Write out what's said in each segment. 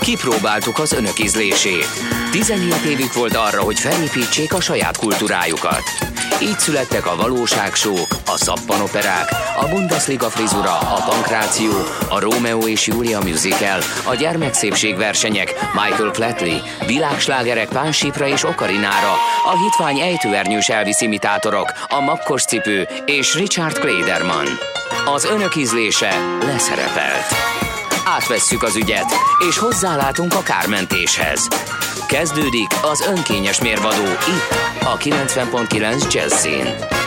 Kipróbáltuk az önök ízlését. 17 évük volt arra, hogy felépítsék a saját kultúrájukat. Így születtek a valóságsók, a szappanoperák, a Bundesliga frizura, a pankráció, a Rómeó és Júlia musical, a gyermekszépségversenyek, Michael Flatley, világslágerek Pánsípra és Okarinára, a hitvány ejtőernyős Elvis imitátorok, a makkos cipő és Richard Klederman. Az önök ízlése leszerepelt. Átvesszük az ügyet, és hozzálátunk a kármentéshez. Kezdődik az önkényes mérvadó itt, a 90.9 Jazzin.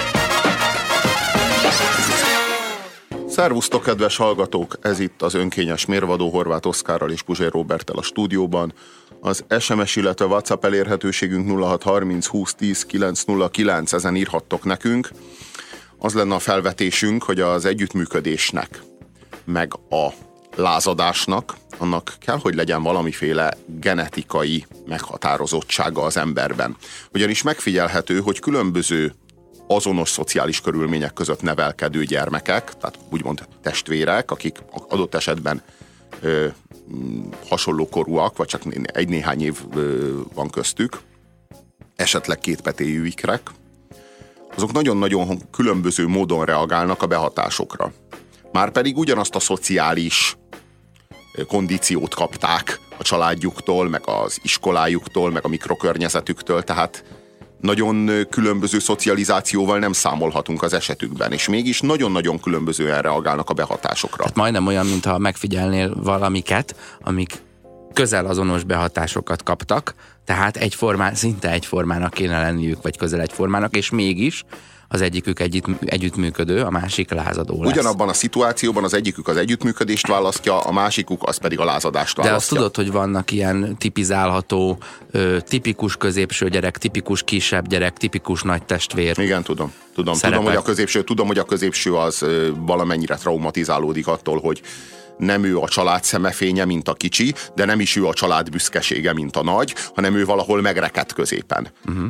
Szervusztok, kedves hallgatók! Ez itt az önkényes mérvadó Horváth Oszkárral és Puzsér Róberttel a stúdióban. Az SMS, illetve WhatsApp elérhetőségünk 0630 20 10 909, ezen írhattok nekünk. Az lenne a felvetésünk, hogy az együttműködésnek, meg a lázadásnak, annak kell, hogy legyen valamiféle genetikai meghatározottsága az emberben. Ugyanis megfigyelhető, hogy különböző azonos szociális körülmények között nevelkedő gyermekek, tehát úgymond testvérek, akik adott esetben hasonló korúak, vagy csak egy-néhány év van köztük, esetleg kétpetéjű ikrek, azok nagyon-nagyon különböző módon reagálnak a behatásokra. Márpedig ugyanazt a szociális kondíciót kapták a családjuktól, meg az iskolájuktól, meg a mikrokörnyezetüktől, tehát nagyon különböző szocializációval nem számolhatunk az esetükben, és mégis nagyon-nagyon különbözően reagálnak a behatásokra. Tehát majdnem olyan, mintha megfigyelnél valamiket, amik közel azonos behatásokat kaptak, tehát szinte egyformának kéne lenniük, vagy közel egyformának, és mégis az egyikük együttműködő, a másik lázadó lesz. Ugyanabban a szituációban az egyikük az együttműködést választja, a másikuk az pedig a lázadást választja. De azt tudod, hogy vannak ilyen tipizálható, tipikus középső gyerek, tipikus kisebb gyerek, tipikus nagy testvér. Igen, tudom, hogy a középső az valamennyire traumatizálódik attól, hogy nem ő a család szemefénye, mint a kicsi, de nem is ő a család büszkesége, mint a nagy, hanem ő valahol megrekedt középen.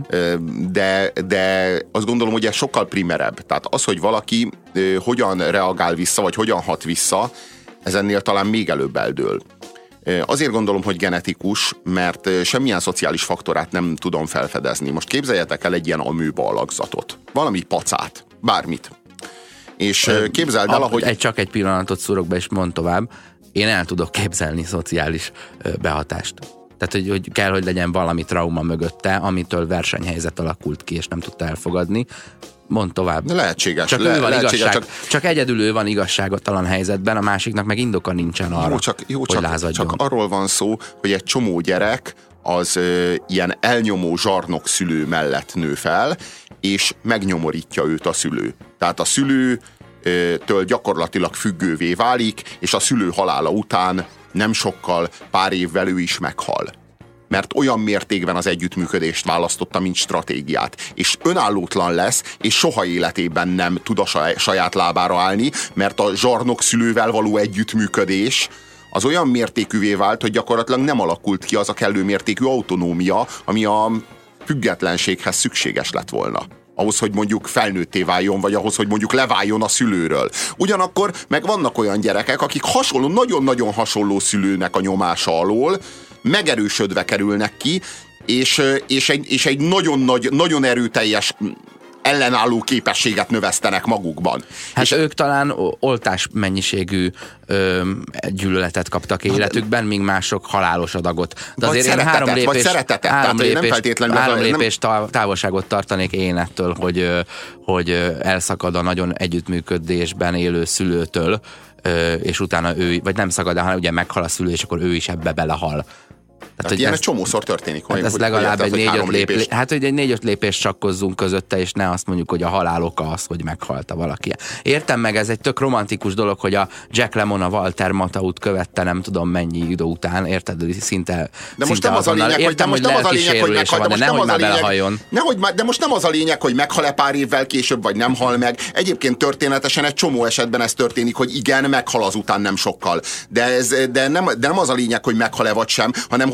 De azt gondolom, hogy ez sokkal primerebb. Tehát az, hogy valaki hogyan reagál vissza, vagy hogyan hat vissza, ez ennél talán még előbb eldől. Azért gondolom, hogy genetikus, mert semmilyen szociális faktorát nem tudom felfedezni. Most képzeljetek el egy ilyen amőba alakzatot. Valami pacát, bármit. És képzeld el, ahogy... Csak egy pillanatot szúrok be, és mondd tovább. Én el tudok képzelni szociális behatást. Tehát, hogy kell, hogy legyen valami trauma mögötte, amitől versenyhelyzet alakult ki, és nem tudta elfogadni. Mondd tovább. Lehetséges. Csak egyedül ő van igazságtalan helyzetben, a másiknak meg indoka nincsen arra, hogy lázadjon. Csak arról van szó, hogy egy csomó gyerek az ilyen elnyomó zsarnok szülő mellett nő fel, és megnyomorítja őt a szülő. Tehát a szülőtől gyakorlatilag függővé válik, és a szülő halála után nem sokkal, pár évvel ő is meghal. Mert olyan mértékben az együttműködést választotta, mint stratégiát. És önállótlan lesz, és soha életében nem tud a saját lábára állni, mert a zsarnok szülővel való együttműködés az olyan mértékűvé vált, hogy gyakorlatilag nem alakult ki az a kellő mértékű autonómia, ami a függetlenséghez szükséges lett volna. Ahhoz, hogy mondjuk felnőtté váljon, vagy ahhoz, hogy mondjuk leváljon a szülőről. Ugyanakkor meg vannak olyan gyerekek, akik nagyon-nagyon hasonló szülőnek a nyomása alól megerősödve kerülnek ki, és egy nagyon erőteljes ellenálló képességet növesztenek magukban. Hát és ők talán oltás mennyiségű gyűlöletet kaptak életükben, míg mások halálos adagot. De azért én három lépés távolságot tartanék én ettől, hogy elszakad a nagyon együttműködésben élő szülőtől, és utána ő, vagy nem szakad, hanem ugye meghal a szülő, és akkor ő is ebbe belehal. Tehát ilyen egy csomószor történik. Hát ez legalább egy 4-5 lépés. Hát, hogy egy 4-5 lépést csakkozzunk közötte, és ne azt mondjuk, hogy a halál oka az, hogy meghalta valaki. Értem meg, ez egy tök romantikus dolog, hogy a Jack Lemmon a Walter Matthau-t követte nem tudom mennyi idő után, érted? Szinte de most nem az a lényeg, értem, hogy lelki sérülése van, de nehogy már belehalljon. De most nem az a lényeg, hogy meghal-e pár évvel később, vagy nem hal meg. Egyébként történetesen egy csomó esetben ez történik, hogy igen, meghal azután nem sokkal. De nem az a lényeg, hogy meghal-e vagy sem, hanem hogy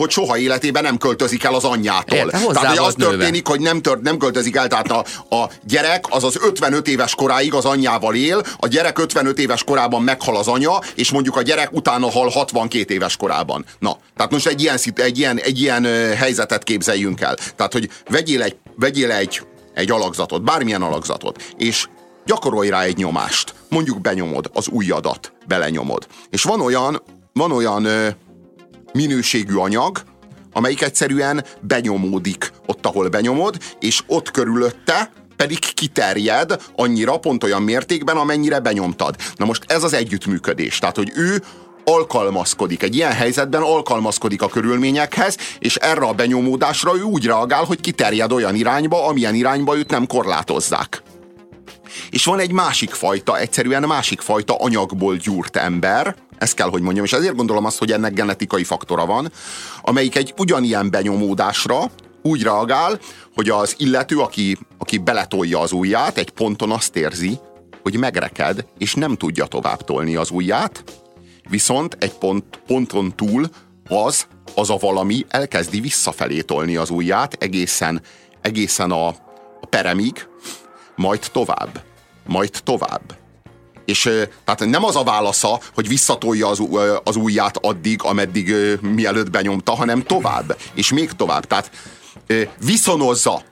hogy soha életében nem költözik el az anyjától. Tehát, hogy az történik, hogy nem költözik el, tehát a gyerek az 55 éves koráig az anyjával él, a gyerek 55 éves korában meghal az anya, és mondjuk a gyerek utána hal 62 éves korában. Na, tehát most egy ilyen helyzetet képzeljünk el. Tehát, hogy vegyél egy alakzatot, bármilyen alakzatot, és gyakorolj rá egy nyomást. Mondjuk benyomod az ujjadat, belenyomod. És van olyan minőségű anyag, amelyik egyszerűen benyomódik ott, ahol benyomod, és ott körülötte pedig kiterjed annyira, pont olyan mértékben, amennyire benyomtad. Na most ez az együttműködés. Tehát, hogy ő alkalmazkodik, egy ilyen helyzetben alkalmazkodik a körülményekhez, és erre a benyomódásra ő úgy reagál, hogy kiterjed olyan irányba, amilyen irányba őt nem korlátozzák. És van egy egyszerűen másik fajta anyagból gyúrt ember, ezt kell, hogy mondjam, és ezért gondolom azt, hogy ennek genetikai faktora van, amelyik egy ugyanilyen benyomódásra úgy reagál, hogy az illető, aki beletolja az ujját, egy ponton azt érzi, hogy megreked, és nem tudja tovább tolni az ujját, viszont egy ponton túl az a valami elkezdi visszafelé tolni az ujját egészen a peremig, majd tovább. És tehát nem az a válasza, hogy visszatolja az ujját addig, ameddig mielőtt benyomta, hanem tovább, és még tovább. Tehát viszonozza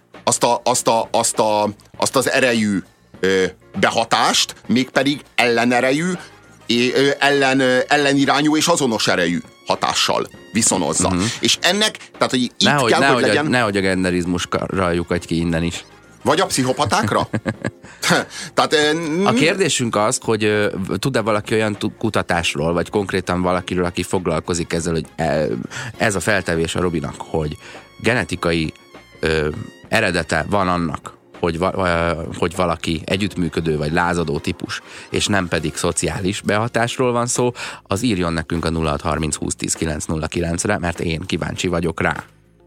azt az erejű behatást, mégpedig ellenerejű, ellenirányú és azonos erejű hatással viszonozza. És ennek, tehát hogy itt hogy legyen... Nehogy a genderizmusra lyukadj ki innen is. Vagy a pszichopatákra? Tehát, a kérdésünk az, hogy tud-e valaki olyan kutatásról, vagy konkrétan valakiről, aki foglalkozik ezzel, hogy ez a feltevés a Robinak, hogy genetikai eredete van annak, hogy valaki együttműködő vagy lázadó típus, és nem pedig szociális behatásról van szó, az írjon nekünk a 0630 20 10 909-re, mert én kíváncsi vagyok rá.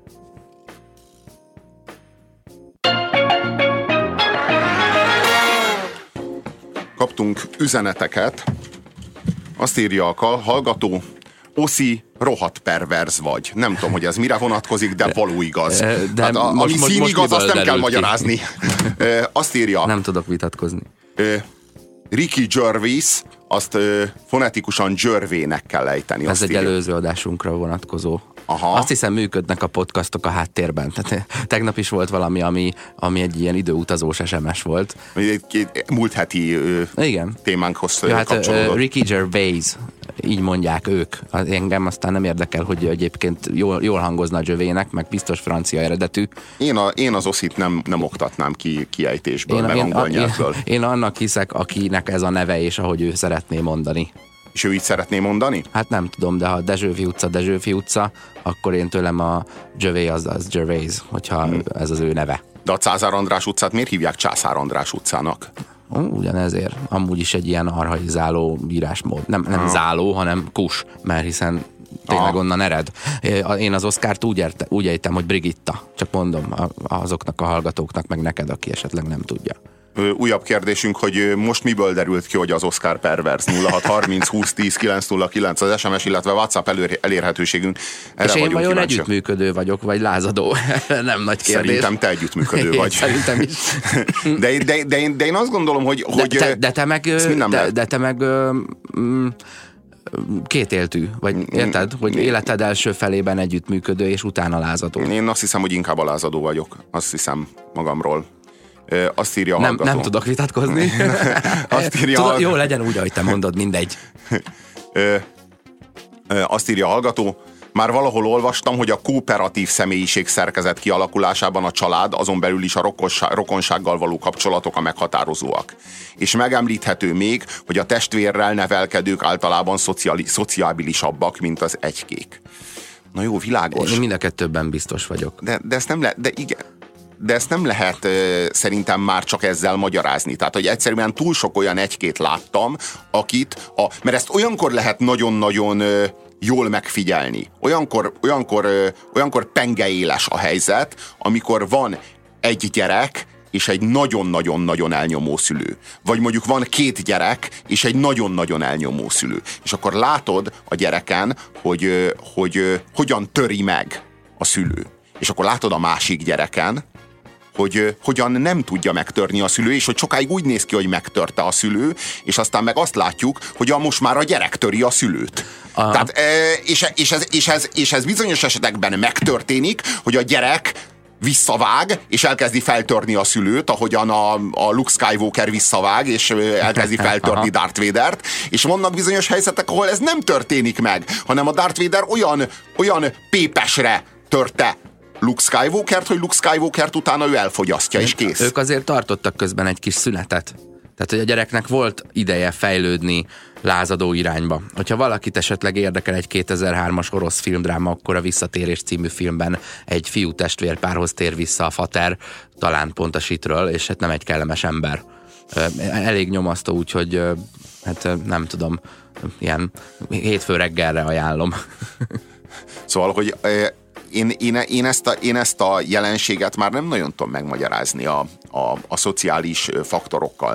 Kaptunk üzeneteket. Azt írja a hallgató, Oszi, rohadt perverz vagy. Nem tudom, hogy ez mire vonatkozik, de való igaz. De hát ami színigaz, azt nem kell magyarázni. Azt írja. Nem tudok vitatkozni. Ricky Gervais, azt fonetikusan Gervais-nek kell ejteni. Ez egy előző adásunkra vonatkozó. Aha. Azt hiszem, működnek a podcastok a háttérben. Tehát tegnap is volt valami, ami egy ilyen időutazós SMS volt. Múlt heti témánkhoz kapcsolódott. Ricky Gervais, így mondják ők. Engem aztán nem érdekel, hogy egyébként jól hangozna a Gervais-nek, meg biztos francia eredetű. Én az Oszit nem oktatnám kiejtésből, meg angol nyelvből. Én annak hiszek, akinek ez a neve, és ahogy ő szeretné mondani. És ő így szeretné mondani? Hát nem tudom, de ha Dezsőfi utca, akkor én tőlem a Gervais az Gervais, hogyha ez az ő neve. De a Cázár András utcát miért hívják Császár András utcának? Ugyanezért. Amúgy is egy ilyen archaizáló írásmód. Nem záló, hanem kus, mert hiszen tényleg onnan ered. Én az Oszkárt úgy ejtem, hogy Brigitta. Csak mondom azoknak a hallgatóknak, meg neked, aki esetleg nem tudja. Újabb kérdésünk, hogy most miből derült ki, hogy az Oscar pervers? 0630 20 10 909 az SMS, illetve WhatsApp elérhetőségünk. És én vajon együttműködő vagyok, vagy lázadó? Nem nagy kérdés. Szerintem te együttműködő vagy. Szerintem is. De én azt gondolom, hogy de te meg kétéltű, vagy érted? Hogy életed első felében együttműködő, és utána lázadó. Én azt hiszem, hogy inkább a lázadó vagyok. Azt hiszem magamról. Azt írja a hallgató. Nem tudok vitatkozni. Azt írja jó, legyen úgy, ahogy te mondod, mindegy. Azt írja a hallgató, már valahol olvastam, hogy a kooperatív személyiség szerkezet kialakulásában a család, azon belül is a rokonsággal való kapcsolatok a meghatározóak. És megemlíthető még, hogy a testvérrel nevelkedők általában szociábilisabbak, mint az egykék. Na jó, világos. Én mind a kettőben biztos vagyok. De ezt nem lehet, de ezt nem lehet szerintem már csak ezzel magyarázni. Tehát, hogy egyszerűen túl sok olyan egykét láttam, mert ezt olyankor lehet nagyon-nagyon jól megfigyelni. Olyankor pengeéles a helyzet, amikor van egy gyerek, és egy nagyon-nagyon-nagyon elnyomó szülő. Vagy mondjuk van 2 gyerek, és egy nagyon-nagyon elnyomó szülő. És akkor látod a gyereken, hogy hogyan töri meg a szülő. És akkor látod a másik gyereken, hogy hogyan nem tudja megtörni a szülő, és hogy sokáig úgy néz ki, hogy megtörte a szülő, és aztán meg azt látjuk, hogy most már a gyerek töri a szülőt. Tehát, és ez bizonyos esetekben megtörténik, hogy a gyerek visszavág, és elkezdi feltörni a szülőt, ahogyan a Luke Skywalker visszavág, és elkezdi feltörni Darth Vadert, és vannak bizonyos helyzetek, ahol ez nem történik meg, hanem a Darth Vader olyan pépesre törte Luke Skywalkert, hogy Luke Skywalkert utána ő elfogyasztja, és kész. Ők azért tartottak közben egy kis szünetet. Tehát, hogy a gyereknek volt ideje fejlődni lázadó irányba. Hogyha valakit esetleg érdekel egy 2003-as orosz filmdráma, akkor a Visszatérés című filmben egy fiú testvérpárhoz tér vissza a fater, talán pont a sitről, és hát nem egy kellemes ember. Elég nyomasztó, úgyhogy hát nem tudom, ilyen hétfő reggelre ajánlom. Szóval, hogy én ezt a jelenséget már nem nagyon tudom megmagyarázni a szociális faktorokkal,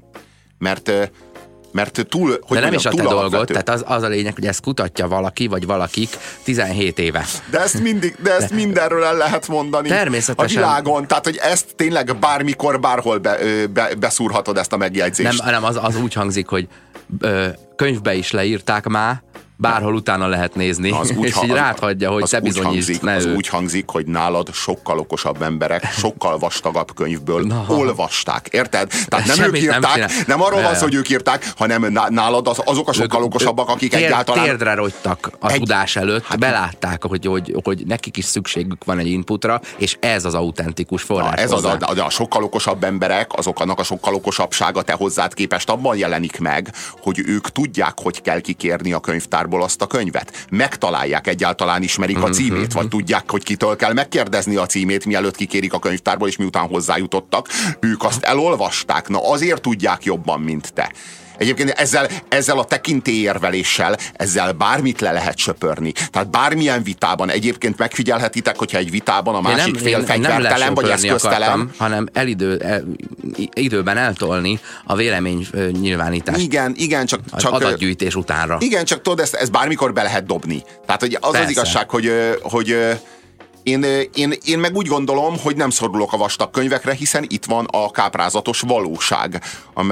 mert túl, hogy de nem is a te dolgod, tehát az a lényeg, hogy ezt kutatja valaki, vagy valakik 17 éve. De ezt mindenről el lehet mondani. Természetesen. A világon, tehát hogy ezt tényleg bármikor, bárhol beszúrhatod ezt a megjegyzést. Nem, az úgy hangzik, hogy könyvbe is leírták már, bárhol utána lehet nézni, és így ráthagyja, hogy te bizonyítsd. Az úgy hangzik, hogy nálad sokkal okosabb emberek, sokkal vastagabb könyvből olvasták. Érted? Tehát nem ők írták, nem arról van szó, hogy ők írták, hanem nálad azok a sokkal okosabbak, akik egyáltalán... Térdre rogytak a tudás előtt, belátták, hogy nekik is szükségük van egy inputra, és ez az autentikus forrás. De a sokkal okosabb emberek, azoknak a sokkal okosabbsága te hozzád képest abban jelenik meg, hogy ők tudják, hogy kell kikérni a könyvtárból azt a könyvet. Megtalálják, egyáltalán ismerik a címét, vagy tudják, hogy kitől kell megkérdezni a címét, mielőtt kikérik a könyvtárból, és miután hozzájutottak, ők azt elolvasták. Na azért tudják jobban, mint te. Egyébként ezzel a tekintélyérveléssel, ezzel bármit le lehet söpörni. Tehát bármilyen vitában, egyébként megfigyelhetitek, hogyha egy vitában a másik fél fegyvertelen vagy eszköztelen. Hanem időben eltolni a vélemény nyilvánítást. Igen, csak adatgyűjtés utánra. Igen, csak tudod, ezt bármikor be lehet dobni. Tehát hogy az igazság, hogy én meg úgy gondolom, hogy nem szorulok a vastag könyvekre, hiszen itt van a káprázatos valóság,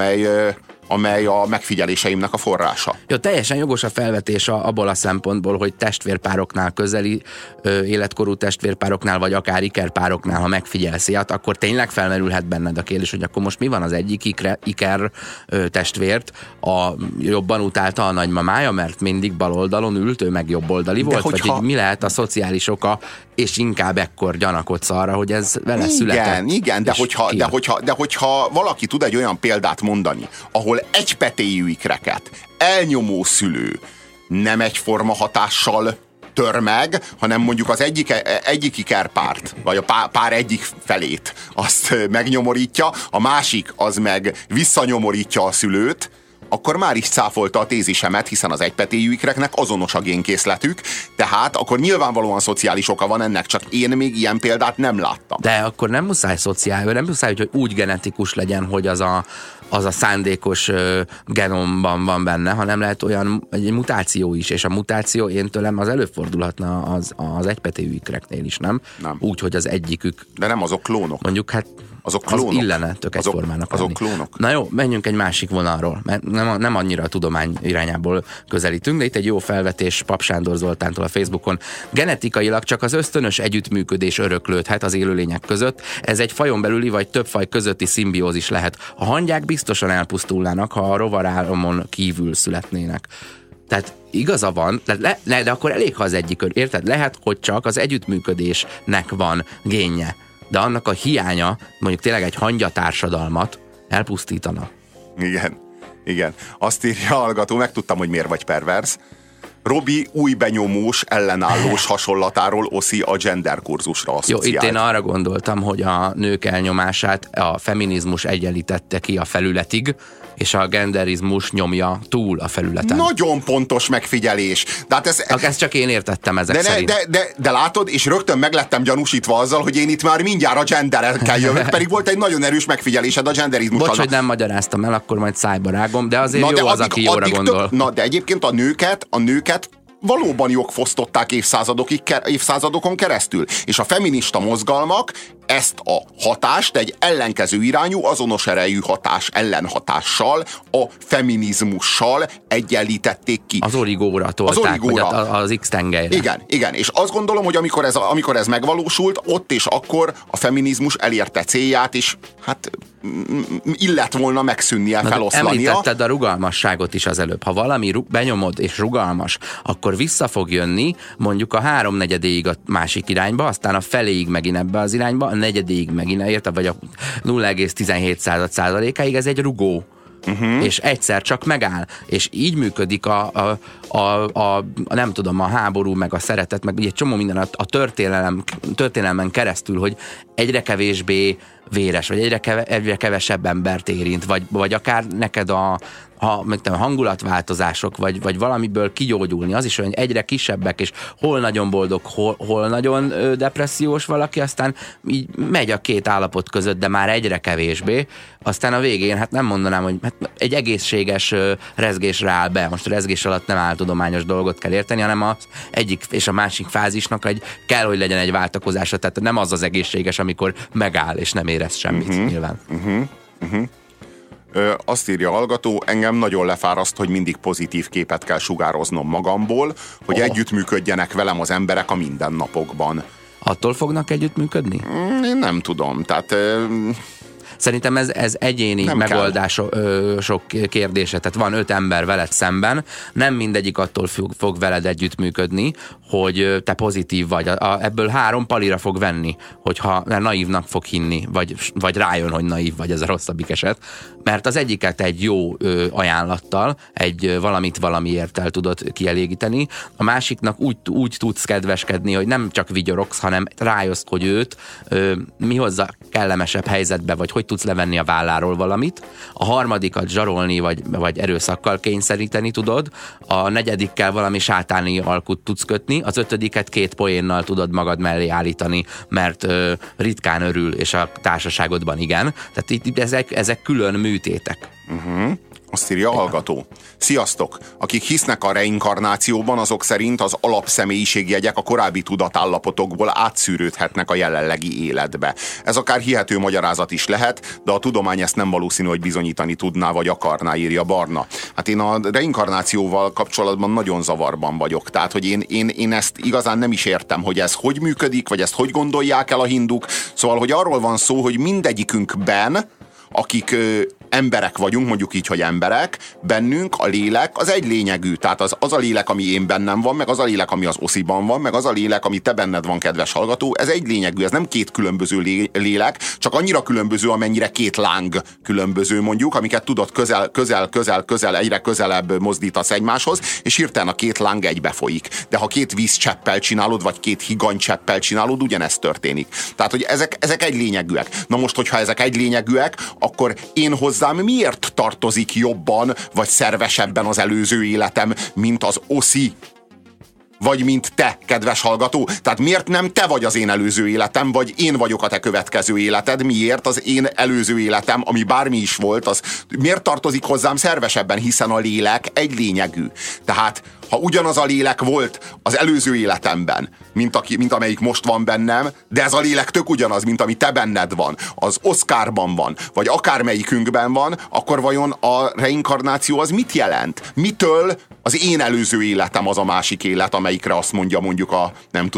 amely a megfigyeléseimnek a forrása. Jó, teljesen jogos a felvetés abból a szempontból, hogy testvérpároknál, közeli életkorú testvérpároknál, vagy akár ikerpároknál, ha megfigyelsz ilyet, akkor tényleg felmerülhet benned a kérdés, hogy akkor most mi van az egyik iker testvért, jobban utálta a nagymamája, mert mindig bal oldalon ült, ő meg jobboldali volt, vagy mi lehet a szociális oka, és inkább ekkor gyanakodsz arra, hogy ez vele született. Igen, de hogyha valaki tud egy olyan példát mondani, ahol egypetéjű ikreket elnyomó szülő nem egyforma hatással tör meg, hanem mondjuk az egyik ikerpárt, vagy a pár egyik felét azt megnyomorítja, a másik az meg visszanyomorítja a szülőt, akkor már is cáfolta a tézisemet, hiszen az egypetéjű ikreknek azonos a génkészletük, tehát akkor nyilvánvalóan szociális oka van ennek, csak én még ilyen példát nem láttam. De akkor nem muszáj nem muszáj, hogy úgy genetikus legyen, hogy az a szándékos genomban van benne, hanem lehet olyan egy mutáció is, és a mutáció én tőlem az előfordulhatna az egypetéjű ikreknél is, nem? Nem. Úgy, hogy az egyikük... De nem, azok klónok. Mondjuk hát azok klónok. Az illene tök egyformának azok klónok. Na jó, menjünk egy másik vonalról, mert nem annyira a tudomány irányából közelítünk, de itt egy jó felvetés Pap Sándor Zoltántól a Facebookon. Genetikailag csak az ösztönös együttműködés öröklődhet az élőlények között. Ez egy fajon belüli vagy több faj közötti szimbiózis lehet. A hangyák biztosan elpusztulnának, ha a rovarálomon kívül születnének. Tehát igaza van, de akkor elég, ha az egyik, érted? Lehet, hogy csak az együttműködésnek van génje, de annak a hiánya, mondjuk tényleg egy hangyatársadalmat elpusztítana. Igen. Azt írja a hallgató, megtudtam, hogy miért vagy pervers. Robi új benyomós, ellenállós hasonlatáról Oszi a gender kurzusra asszociált. Jó, itt én arra gondoltam, hogy a nők elnyomását a feminizmus egyenlítette ki a felületig, és a genderizmus nyomja túl a felületen. Nagyon pontos megfigyelés. De hát ezt csak én értettem ezek szerint. De látod, és rögtön meglettem gyanúsítva azzal, hogy én itt már mindjárt a genderekkel jövök, pedig volt egy nagyon erős megfigyelésed a genderizmussal. Bocs, hogy nem magyaráztam el, akkor majd szájba rágom, de azért jó az, aki jóra gondol. De egyébként a nőket valóban jogfosztották évszázadokon keresztül. És a feminista mozgalmak ezt a hatást egy ellenkező irányú, azonos erejű ellenhatással, a feminizmussal egyenlítették ki. Az origóra tolták, vagy az X-tengelyre. Igen, és azt gondolom, hogy amikor ez megvalósult, ott és akkor a feminizmus elérte célját, és hát illett volna megszűnnie, feloszlania. Említetted a rugalmasságot is az előbb. Ha valami benyomod és rugalmas, akkor vissza fog jönni mondjuk a 3/4-ig a másik irányba, aztán a feléig megint ebbe az irányba, a negyedéig megint érte, vagy a 0,17%-áig, ez egy rugó. És egyszer csak megáll, és így működik nem tudom, a háború, meg a szeretet, meg egy csomó minden a történelmen keresztül, hogy egyre kevésbé véres, vagy egyre kevesebb embert érint, vagy akár neked a hangulatváltozások, vagy valamiből kigyógyulni, az is olyan, hogy egyre kisebbek, és hol nagyon boldog, hol nagyon depressziós valaki, aztán így megy a két állapot között, de már egyre kevésbé, aztán a végén, hát nem mondanám, hogy egy egészséges rezgésre áll be. Most a rezgés alatt nem áltudományos dolgot kell érteni, hanem az egyik és a másik fázisnak kell, hogy legyen egy váltakozása, tehát nem az egészséges, amikor megáll, és nem érez semmit, nyilván. Azt írja a hallgató, engem nagyon lefáraszt, hogy mindig pozitív képet kell sugároznom magamból, hogy együttműködjenek velem az emberek a mindennapokban. Attól fognak együttműködni? Én nem tudom, tehát... Szerintem ez egyéni megoldások kérdése. Tehát van 5 ember veled szemben, nem mindegyik attól fog veled együttműködni, hogy te pozitív vagy. Ebből 3 palira fog venni, hogyha naívnak fog hinni, vagy rájön, hogy naív vagy, ez a rosszabbik eset. Mert az egyiket egy jó ajánlattal, egy valamiért el tudod kielégíteni, a másiknak úgy tudsz kedveskedni, hogy nem csak vigyorogsz, hanem rájössz, hogy őt mi hozza kellemesebb helyzetbe, vagy hogy tudsz levenni a válláról valamit, a harmadikat zsarolni, vagy erőszakkal kényszeríteni tudod, a negyedikkel valami sátáni alkut tudsz kötni, az 5-et 2 poénnal tudod magad mellé állítani, mert ritkán örül, és a társaságodban igen. Tehát itt ezek külön műtétek. Azt írja a hallgató. Sziasztok! Akik hisznek a reinkarnációban, azok szerint az alapszemélyiségjegyek a korábbi tudatállapotokból átszűrődhetnek a jelenlegi életbe. Ez akár hihető magyarázat is lehet, de a tudomány ezt nem valószínű, hogy bizonyítani tudná, vagy akarná, írja Barna. Hát én a reinkarnációval kapcsolatban nagyon zavarban vagyok. Tehát, hogy én ezt igazán nem is értem, hogy ez hogy működik, vagy ezt hogy gondolják el a hinduk. Szóval, hogy arról van szó, hogy mindegyikünkben, akik emberek vagyunk, mondjuk így, hogy emberek, bennünk a lélek az egy lényegű. Tehát az a lélek, ami én bennem van, meg az a lélek, ami az Osziban van, meg az a lélek, ami te benned van, kedves hallgató, ez egy lényegű, ez nem 2 különböző lélek, csak annyira különböző, amennyire 2 láng különböző, mondjuk, amiket tudod közel, egyre közelebb mozdítasz egymáshoz, és hirtelen a 2 láng egybefolyik. De ha 2 vízcseppel csinálod, vagy 2 higanycseppel csinálod, ugyanezt történik. Tehát, hogy ezek egy lényegűek. Na most, hogyha ezek egy lényegűek, akkor én hozzám miért tartozik jobban, vagy szervesebben az előző életem, mint az Oszi? Vagy mint te, kedves hallgató? Tehát miért nem te vagy az én előző életem, vagy én vagyok a te következő életed? Miért az én előző életem, ami bármi is volt, az miért tartozik hozzám szervesebben, hiszen a lélek egy lényegű. Tehát ha ugyanaz a lélek volt az előző életemben, mint amelyik most van bennem, de ez a lélek tök ugyanaz, mint ami te benned van, az Oscarban van, vagy akármelyikünkben van, akkor vajon a reinkarnáció az mit jelent? Mitől az én előző életem az a másik élet, amelyikre azt mondja mondjuk a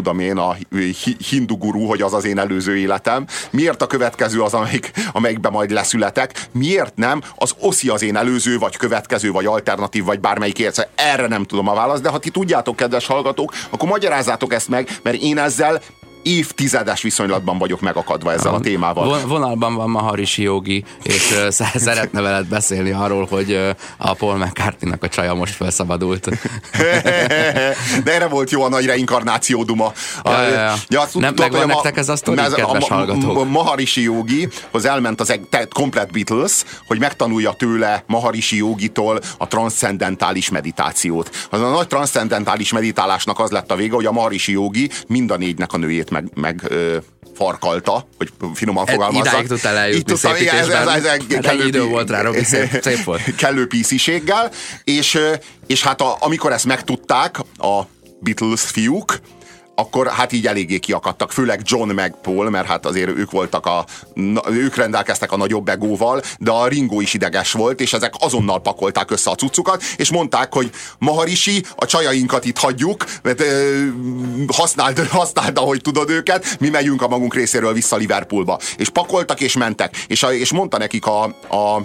hindu guru, hogy az az én előző életem? Miért a következő az, amelyikben majd leszületek? Miért nem az Oszi az én előző, vagy következő, vagy alternatív, vagy bármelyik élet? Erre nem tudom a választ, de ha ti tudjátok, kedves hallgatók, akkor magyarázzátok ezt meg, mert én ezzel évtizedes viszonylatban vagyok megakadva ezzel a témával. Vonalban van Maharishi Yogi, és szeretne veled beszélni arról, hogy a Paul McCartney-nak a csaja most felszabadult. De erre volt jó a nagy reinkarnáció duma. Nem megvan nektek ez a sztori, kedves hallgatók? Maharishi Yogihoz elment az komplet Beatles, hogy megtanulja tőle Maharishi Yogitól a transzcendentális meditációt. Az a nagy transzcendentális meditálásnak az lett a vége, hogy a Maharishi Yogi mind a négynek a nőjét farkalta, hogy finoman fogalmazzak. Idáig tudtál eljutni szépítésben. Kellő idő volt rá, Robi, szép volt. Kellő písziséggel, és hát amikor ezt megtudták a Beatles fiúk, akkor hát így eléggé kiakadtak, főleg John meg Paul, mert hát azért ők rendelkeztek a nagyobb egóval, de a Ringo is ideges volt, és ezek azonnal pakolták össze a cuccukat, és mondták, hogy Maharishi, a csajainkat itt hagyjuk, mert használd, ahogy tudod őket, mi megyünk a magunk részéről vissza Liverpoolba. És pakoltak és mentek, és mondta nekik a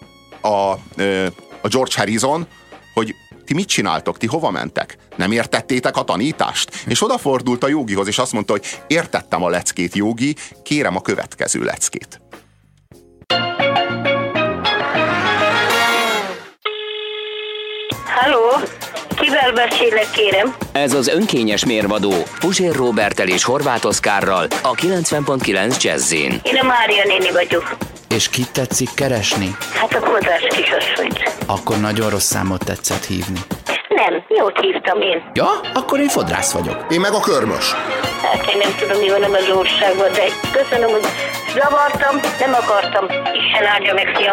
George Harrison, hogy ti mit csináltok, ti hova mentek? Nem értettétek a tanítást? És odafordult a Yogihoz, és azt mondta, hogy értettem a leckét, Yogi, kérem a következő leckét. Halló, kivel beszélek, kérem? Ez az önkényes mérvadó Puzsér Róberttel és Horváth Oszkárral a 90.9 Jazzin. Én a Mária néni vagyok. És kit tetszik keresni? Hát a kodás kisasszonyt. Akkor nagyon rossz számot tetszett hívni. Nem, jót hívtam én. Ja, akkor én fodrász vagyok. Én meg a körmös. Hát én nem tudom, mi van az országban, de köszönöm, hogy zavartam, nem akartam. Isten áldja meg, fiam.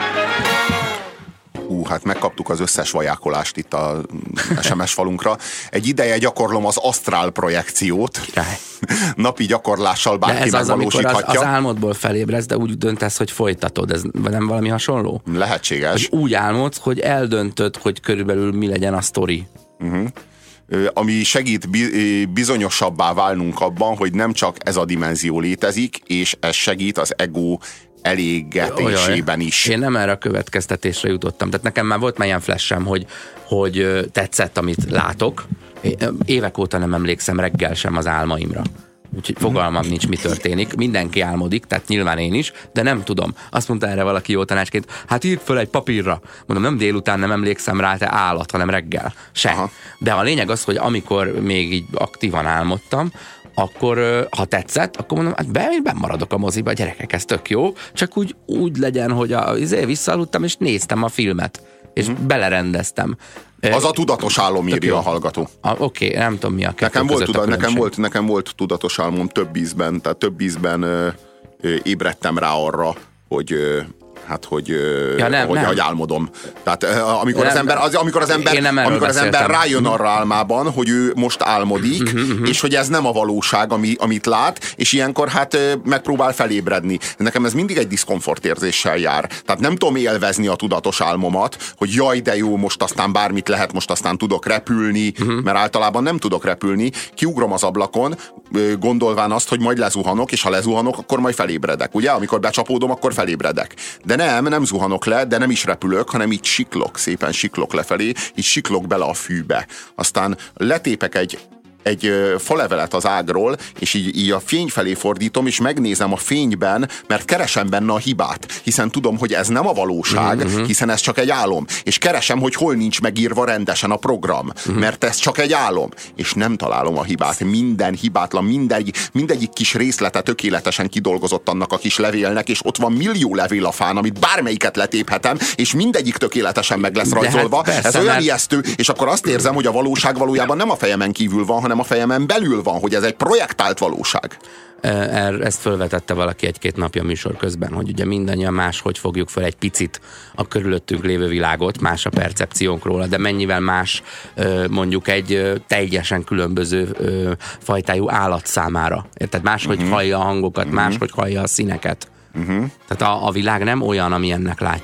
Hát megkaptuk az összes vajákolást itt a SMS falunkra. Egy ideje gyakorlom az asztrál projekciót. Napi gyakorlással bárki megvalósíthatja. Az álmodból felébredsz, de úgy döntesz, hogy folytatod. Ez nem valami hasonló? Lehetséges. Hogy úgy álmodsz, hogy eldöntöd, hogy körülbelül mi legyen a sztori. Ami segít bizonyosabbá válnunk abban, hogy nem csak ez a dimenzió létezik, és ez segít az ego elégetésében is. Én nem erre a következtetésre jutottam. Tehát nekem már volt már ilyen flashem, hogy tetszett, amit látok. Évek óta nem emlékszem reggel sem az álmaimra. Úgyhogy fogalmam nincs, mi történik. Mindenki álmodik, tehát nyilván én is, de nem tudom. Azt mondta erre valaki jó tanácsként, hát írd föl egy papírra. Mondom, nem délután nem emlékszem rá, te állat, hanem reggel. Sem. Aha. De a lényeg az, hogy amikor még így aktívan álmodtam, akkor ha tetszett, akkor mondom, hát benn maradok a moziba, gyerekek, ez tök jó, csak úgy legyen, hogy visszaaludtam, és néztem a filmet, és belerendeztem. Az a tudatos álom, írja a hallgató. Oké, nem tudom, mi a nekem volt tudatos álmom több ízben, tehát több ízben ébredtem rá arra, hogy álmodom. Tehát amikor az ember rájön arra álmában, hogy ő most álmodik, és hogy ez nem a valóság, amit lát, és ilyenkor hát megpróbál felébredni. Nekem ez mindig egy diszkomfort érzéssel jár. Tehát nem tudom élvezni a tudatos álmomat, hogy jaj, de jó, most aztán bármit lehet, most aztán tudok repülni, mert általában nem tudok repülni. Kiugrom az ablakon, gondolván azt, hogy majd lezuhanok, és ha lezuhanok, akkor majd felébredek. Ugye? Amikor becsapódom, akkor felébredek. De nem zuhanok le, de nem is repülök, hanem így siklok, szépen siklok lefelé, így siklok bele a fűbe. Aztán letépek egy falevelet az ágról, és így a fény felé fordítom, és megnézem a fényben, mert keresem benne a hibát, hiszen tudom, hogy ez nem a valóság, hiszen ez csak egy álom. És keresem, hogy hol nincs megírva rendesen a program, mert ez csak egy álom. És nem találom a hibát. Minden hibátlan, mindegyik kis részlete tökéletesen kidolgozott annak a kis levélnek, és ott van millió levél a fán, amit bármelyiket letéphetem, és mindegyik tökéletesen meg lesz rajzolva. Hát persze, ez olyan ijesztő, és akkor azt érzem, hogy a valóság valójában nem a fejemen kívül van, hanem a fejemen belül van, hogy ez egy projektált valóság. Ezt felvetette valaki egy-két napja műsor közben, hogy ugye mindannyian máshogy fogjuk fel egy picit a körülöttünk lévő világot, más a percepciónk róla, de mennyivel más mondjuk egy teljesen különböző fajtájú állat számára. Érted? Máshogy hallja a hangokat, máshogy hallja a színeket. Tehát a világ nem olyan, amilyennek látjuk.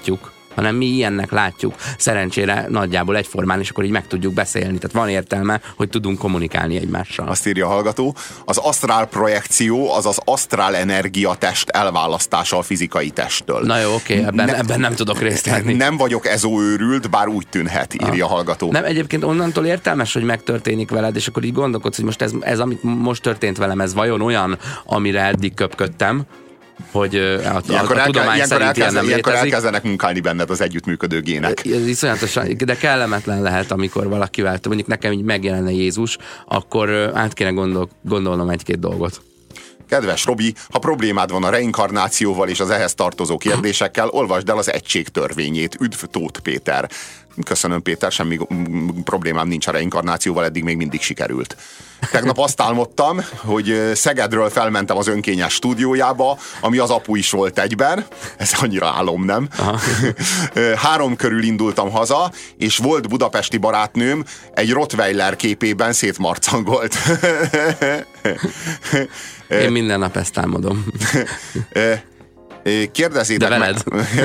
hanem mi ilyennek látjuk. Szerencsére nagyjából egyformán, és akkor így meg tudjuk beszélni. Tehát van értelme, hogy tudunk kommunikálni egymással. Azt írja a hallgató, az asztrál projekció az az asztrál energiatest elválasztása a fizikai testtől. Na jó, oké, ebben nem tudok részt venni. Nem vagyok ezóőrült, bár úgy tűnhet, írja a hallgató. Nem, egyébként onnantól értelmes, hogy megtörténik veled, és akkor így gondolkodsz, hogy most ez amit most történt velem, ez vajon olyan, amire eddig köpködtem, hogy a tudomány szerint ilyen nem létezik. Ilyenkor elkezdenek munkálni benned az együttműködő gének. Ez iszonyatosan, de kellemetlen lehet, amikor valakivel, mondjuk nekem így megjelenne Jézus, akkor át kéne gondolnom egy-két dolgot. Kedves Robi, ha problémád van a reinkarnációval és az ehhez tartozó kérdésekkel, olvasd el az egység törvényét. Üdv, Tóth Péter. Köszönöm, Péter, semmi problémám nincs a reinkarnációval, eddig még mindig sikerült. Tegnap azt álmodtam, hogy Szegedről felmentem az önkényes stúdiójába, ami az apu is volt egyben. Ez annyira álom, nem? 3 körül indultam haza, és volt budapesti barátnőm egy Rottweiler képében szétmarcangolt. Én minden nap ezt álmodom. Kérdezzétek de veled.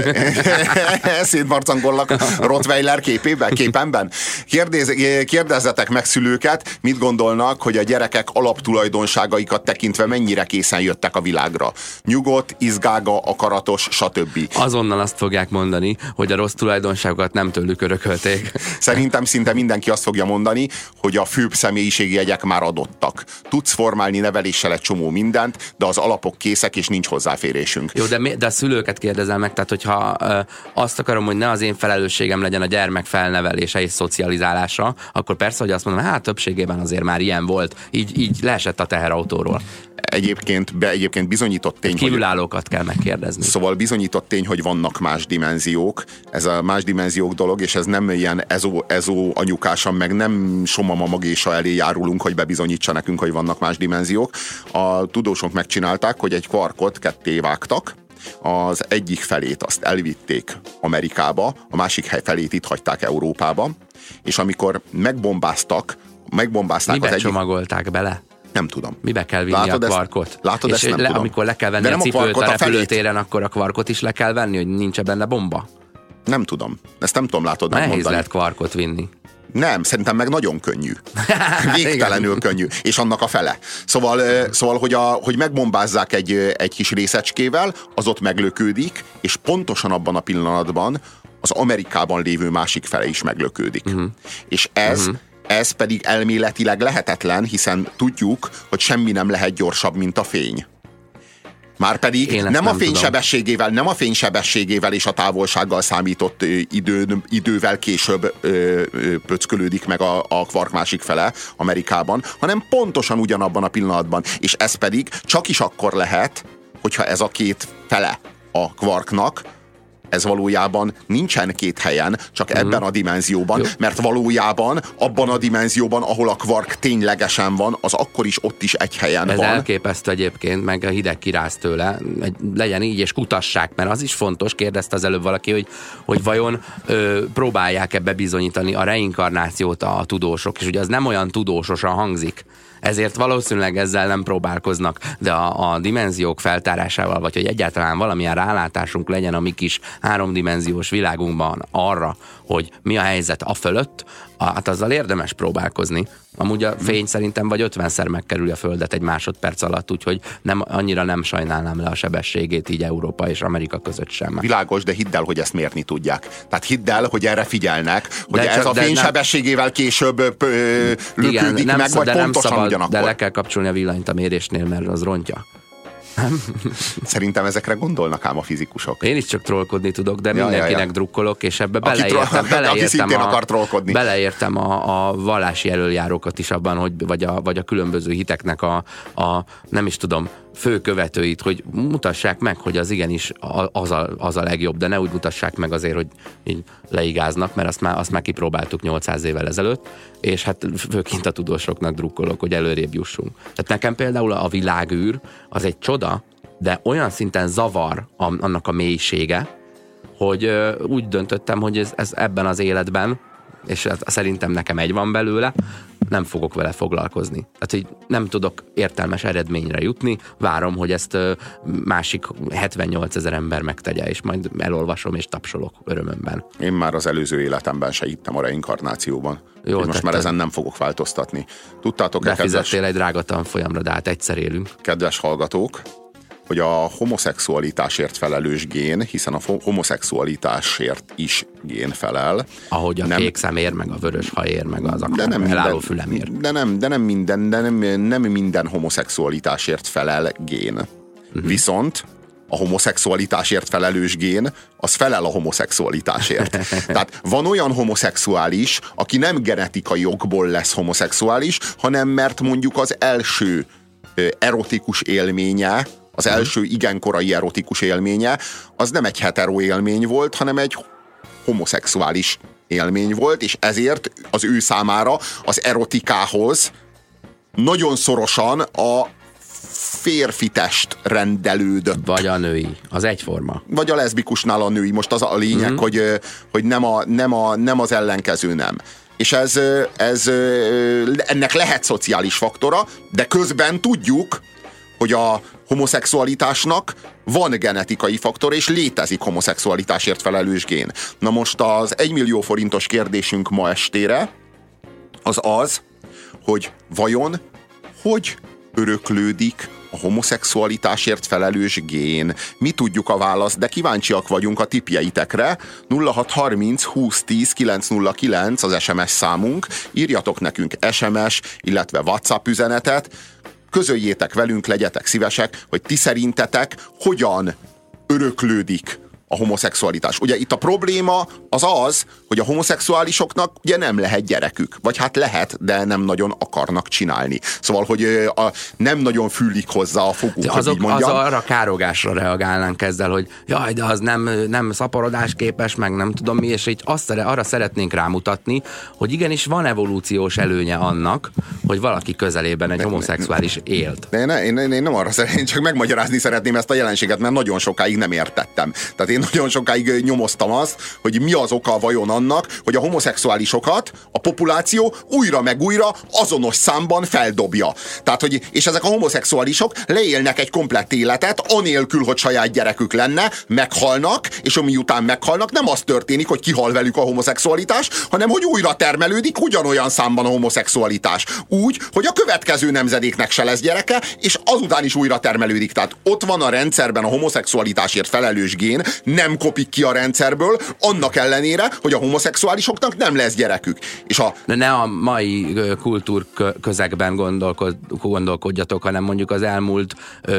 Szétmarcangollak Rottweiler képemben. Kérdezzetek meg szülőket, mit gondolnak, hogy a gyerekek alaptulajdonságaikat tekintve mennyire készen jöttek a világra. Nyugodt, izgága, akaratos, stb. Azonnal azt fogják mondani, hogy a rossz tulajdonságokat nem tőlük örökölték. Szerintem szinte mindenki azt fogja mondani, hogy a főbb személyiségjegyek már adottak. Tudsz formálni neveléssel egy csomó mindent, de az alapok készek, és nincs hozzáférésünk. Jó, de a szülőket kérdezel meg, tehát hogyha azt akarom, hogy ne az én felelősségem legyen a gyermek felnevelése és szocializálása, akkor persze, hogy azt mondom, hát többségében azért már ilyen volt, így leesett a teherautóról. Egyébként bizonyított tény, kívülállókat kell megkérdezni. Szóval bizonyított tény, hogy vannak más dimenziók. Ez a más dimenziók dolog, és ez nem ilyen ezó anyukásan, meg nem somama magésa elé járulunk, hogy bebizonyítsa nekünk, hogy vannak más dimenziók. A tudósok megcsinálták, hogy egy kvarkot ketté vágtak, az egyik felét azt elvitték Amerikába, a másik felét itt hagyták Európába, és amikor megbombázták mibe az egyik... csomagolták bele? Nem tudom. Mibe kell vinni a kvarkot? Látod, és ezt nem tudom. Amikor le kell venni a cipőt a repülőtéren, akkor a kvarkot is le kell venni, hogy nincs benne bomba? Nem tudom. Ezt nem tudom, látod, nem nehéz mondani. lehet kvarkot vinni. Nem, szerintem meg nagyon könnyű. Végtelenül könnyű. És annak a fele. Szóval hogy megbombázzák egy kis részecskével, az ott meglökődik, és pontosan abban a pillanatban az Amerikában lévő másik fele is meglökődik. És ez pedig elméletileg lehetetlen, hiszen tudjuk, hogy semmi nem lehet gyorsabb, mint a fény. Márpedig nem a fénysebességével és a távolsággal számított idővel később pöckölődik meg a kvark másik fele Amerikában, hanem pontosan ugyanabban a pillanatban. És ez pedig csak is akkor lehet, hogyha ez a két fele a kvarknak, ez valójában nincsen két helyen, csak ebben a dimenzióban, mert valójában abban a dimenzióban, ahol a kvark ténylegesen van, az akkor is ott is egy helyen van. Ez elképesztő egyébként, meg a hideg kiráz tőle. Legyen így, és kutassák, mert az is fontos, kérdezte az előbb valaki, hogy vajon próbálják ebbe bizonyítani a reinkarnációt a tudósok, és ugye az nem olyan tudósosan hangzik. Ezért valószínűleg ezzel nem próbálkoznak, de a dimenziók feltárásával, vagy hogy egyáltalán valamilyen rálátásunk legyen a mi kis 3-dimenziós világunkban arra, hogy mi a helyzet a fölött, hát azzal érdemes próbálkozni. Amúgy a fény szerintem vagy 50-szer megkerüli a Földet egy másodperc alatt, úgyhogy annyira nem sajnálnám le a sebességét így Európa és Amerika között sem. Világos, de hidd el, hogy ezt mérni tudják. Tehát hidd el, hogy erre figyelnek, hogy ez a fény sebességével később lökődik meg, vagy pontosan ugyanakkor. De le kell kapcsolni a villanyt a mérésnél, mert az rontja. Szerintem ezekre gondolnak ám a fizikusok. Én is csak trollkodni tudok, de mindenkinek drukkolok, és ebbe beleértem a vallási elöljárókat is abban, hogy, vagy a különböző hiteknek a nem is tudom, fő követőit, hogy mutassák meg, hogy az igenis az a legjobb, de ne úgy mutassák meg azért, hogy így leigáznak, mert azt már kipróbáltuk 800 évvel ezelőtt, és hát főként a tudósoknak drukkolok, hogy előrébb jussunk. Tehát nekem például a világűr az egy csoda, de olyan szinten zavar annak a mélysége, hogy úgy döntöttem, hogy ez ebben az életben, és szerintem nekem egy van belőle, nem fogok vele foglalkozni. Tehát, hogy nem tudok értelmes eredményre jutni, várom, hogy ezt másik 78 000 ember megtegye, és majd elolvasom és tapsolok örömömben. Én már az előző életemben se hittem a reinkarnációban. Most már ezen nem fogok változtatni. Tudtátok-e, befizettél egy drága tanfolyamra, de hát egyszer élünk. Kedves hallgatók, hogy a homoszexualitásért felelős gén, hiszen a homoszexualitásért is gén felel. Ahogy a kék szemér, meg a vörös haér, meg az elálló fülemér. De nem minden homoszexualitásért felel gén. Viszont a homoszexualitásért felelős gén, az felel a homoszexualitásért. Tehát van olyan homoszexuális, aki nem genetikai okból lesz homoszexuális, hanem mert mondjuk az első erotikus élménye, az első igen korai erotikus élménye, az nem egy hetero élmény volt, hanem egy homoszexuális élmény volt, és ezért az ő számára az erotikához nagyon szorosan a férfi test rendelődött. Vagy a női, az egyforma. Vagy a leszbikusnál a női. Most az a lényeg, hogy nem az ellenkező nem. És ennek lehet szociális faktora, de közben tudjuk, hogy a homoszexualitásnak van genetikai faktor, és létezik homoszexualitásért felelős gén. Na most az 1 millió forintos kérdésünk ma estére az, hogy vajon hogy öröklődik a homoszexualitásért felelős gén? Mi tudjuk a választ, de kíváncsiak vagyunk a tippjeitekre. 0630 2010 909 az SMS számunk. Írjatok nekünk SMS, illetve WhatsApp üzenetet. Közöljétek velünk, legyetek szívesek, hogy ti szerintetek hogyan öröklődik a homoszexualitás. Ugye itt a probléma az, hogy a homoszexuálisoknak ugye nem lehet gyerekük. Vagy hát lehet, de nem nagyon akarnak csinálni. Szóval, hogy nem nagyon fűlik hozzá a foguk, hogy így mondjam. Az arra károgásra reagálnánk ezzel, hogy jaj, de az nem szaporodás-képes, meg nem tudom mi, és így arra szeretnénk rámutatni, hogy igenis van evolúciós előnye annak, hogy valaki közelében egy homoszexuális élt. Én nem arra szeretném, csak megmagyarázni szeretném ezt a jelenséget, mert nagyon sokáig nem értettem. Tehát én nagyon sokáig nyomoztam azt, hogy mi az oka vajon annak, hogy a homoszexuálisokat a populáció újra meg újra azonos számban feldobja. Tehát, és ezek a homoszexuálisok leélnek egy komplett életet, anélkül, hogy saját gyerekük lenne, meghalnak, és miután meghalnak, nem az történik, hogy kihal velük a homoszexualitás, hanem hogy újra termelődik ugyanolyan számban a homoszexualitás. Úgy, hogy a következő nemzedéknek se lesz gyereke, és azután is újra termelődik. Tehát ott van a rendszerben a homoszexualitásért felelős gén, nem kopik ki a rendszerből, annak ellenére, hogy a homoszexuálisoknak nem lesz gyerekük. És ne a mai kultúrközegben gondolkodjatok, hanem mondjuk az elmúlt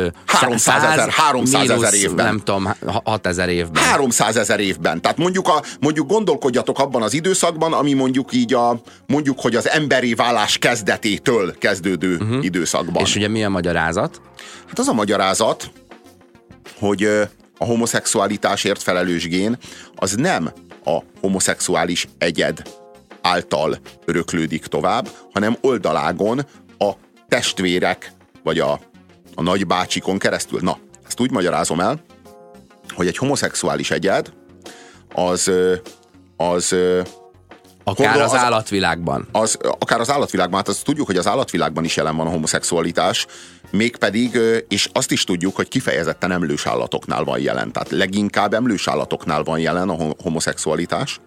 300 000 évben. Nem tudom, 6 000 évben. 300 000 évben. Tehát mondjuk gondolkodjatok abban az időszakban, ami mondjuk hogy az emberi válás kezdetétől kezdődő időszakban. És ugye mi a magyarázat? Hát az a magyarázat, hogy a homoszexualitásért felelős gén az nem a homoszexuális egyed által öröklődik tovább, hanem oldalágon a testvérek, vagy a nagybácsikon keresztül. Na, ezt úgy magyarázom el, hogy egy homoszexuális egyed az akár az állatvilágban. Akár az állatvilágban, hát azt tudjuk, hogy az állatvilágban is jelen van a homoszexualitás, mégpedig, és azt is tudjuk, hogy kifejezetten emlős állatoknál van jelen. Tehát leginkább emlős állatoknál van jelen a homoszexualitás.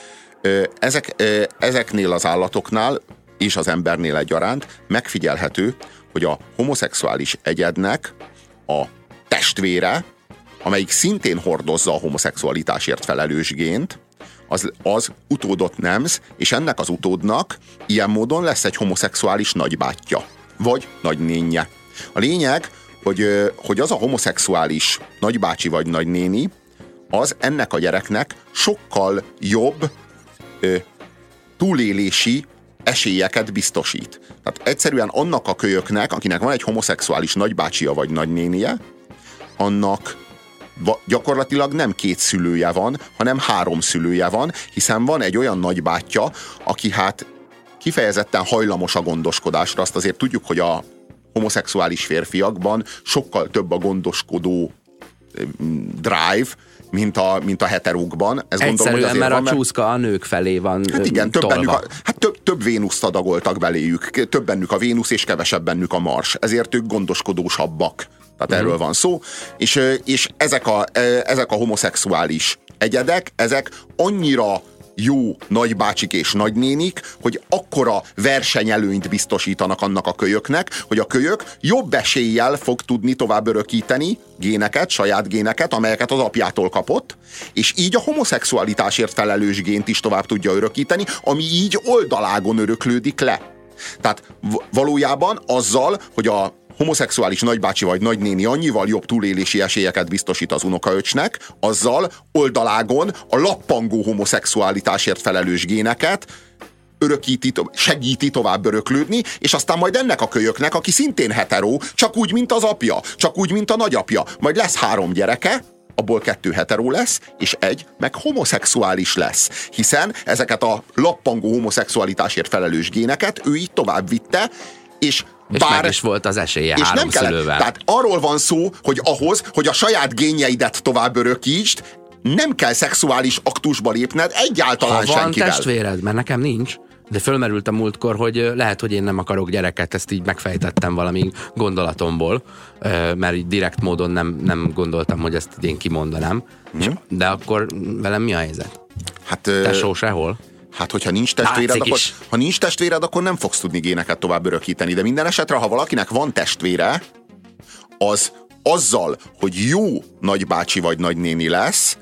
Ezeknél az állatoknál és az embernél egyaránt megfigyelhető, hogy a homoszexuális egyednek a testvére, amelyik szintén hordozza a homoszexualitásért felelős gént, az utódot nemz, és ennek az utódnak ilyen módon lesz egy homoszexuális nagybátyja, vagy nagynénje. A lényeg, hogy az a homoszexuális nagybácsi vagy nagynéni, az ennek a gyereknek sokkal jobb túlélési esélyeket biztosít. Tehát egyszerűen annak a kölyöknek, akinek van egy homoszexuális nagybácsia vagy nagynénie, annak gyakorlatilag nem 2 szülője van, hanem 3 szülője van, hiszen van egy olyan nagybátyja, aki hát kifejezetten hajlamos a gondoskodásra. Azt azért tudjuk, hogy a homoszexuális férfiakban sokkal több a gondoskodó drive, mint a heterókban. Ez egyszerűen, gondolom, mert a csúszka a nők felé van. Hát igen, több Vénuszt adagoltak beléjük, több bennük a Vénusz, és kevesebb bennük a Mars. Ezért ők gondoskodósabbak. Tehát erről van szó. És ezek a homoszexuális egyedek, ezek annyira jó nagybácsik és nagynénik, hogy akkora versenyelőnyt biztosítanak annak a kölyöknek, hogy a kölyök jobb eséllyel fog tudni tovább örökíteni géneket, saját géneket, amelyeket az apjától kapott, és így a homoszexualitásért felelős gént is tovább tudja örökíteni, ami így oldalágon öröklődik le. Tehát valójában azzal, hogy a homoszexuális nagybácsi vagy nagynéni annyival jobb túlélési esélyeket biztosít az unokaöcsnek, azzal oldalágon a lappangó homoszexualitásért felelős géneket segíti tovább öröklődni, és aztán majd ennek a kölyöknek, aki szintén hetero, csak úgy, mint az apja, csak úgy, mint a nagyapja, majd lesz 3 gyereke, abból 2 hetero lesz, és 1 meg homoszexuális lesz. Hiszen ezeket a lappangó homoszexualitásért felelős géneket ő így tovább vitte, és meg is volt az esélye 3 szülővel. Tehát arról van szó, hogy ahhoz, hogy a saját génjeidet tovább örökítsd, nem kell szexuális aktusba lépned egyáltalán senkivel. Ha van testvéred, mert nekem nincs, de fölmerült a múltkor, hogy lehet, hogy én nem akarok gyereket, ezt így megfejtettem valami gondolatomból, mert így direkt módon nem gondoltam, hogy ezt én kimondanám. De akkor velem mi a helyzet? Hát, tesó sehol? Hát, hogyha nincs testvéred, akkor nem fogsz tudni géneket tovább örökíteni. De minden esetre, ha valakinek van testvére, az azzal, hogy jó nagybácsi vagy nagynéni lesz,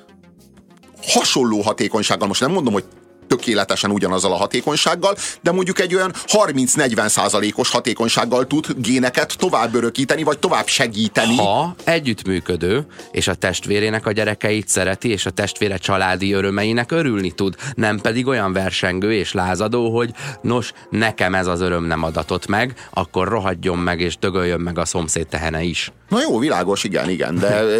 hasonló hatékonysággal, most nem mondom, hogy tökéletesen ugyanazzal a hatékonysággal, de mondjuk egy olyan 30-40%-os hatékonysággal tud géneket tovább örökíteni, vagy tovább segíteni. Ha együttműködő, és a testvérének a gyerekeit szereti, és a testvére családi örömeinek örülni tud, nem pedig olyan versengő és lázadó, hogy nos, nekem ez az öröm nem adatott meg, akkor rohadjon meg, és dögöljön meg a szomszéd tehene is. Na jó, világos, igen,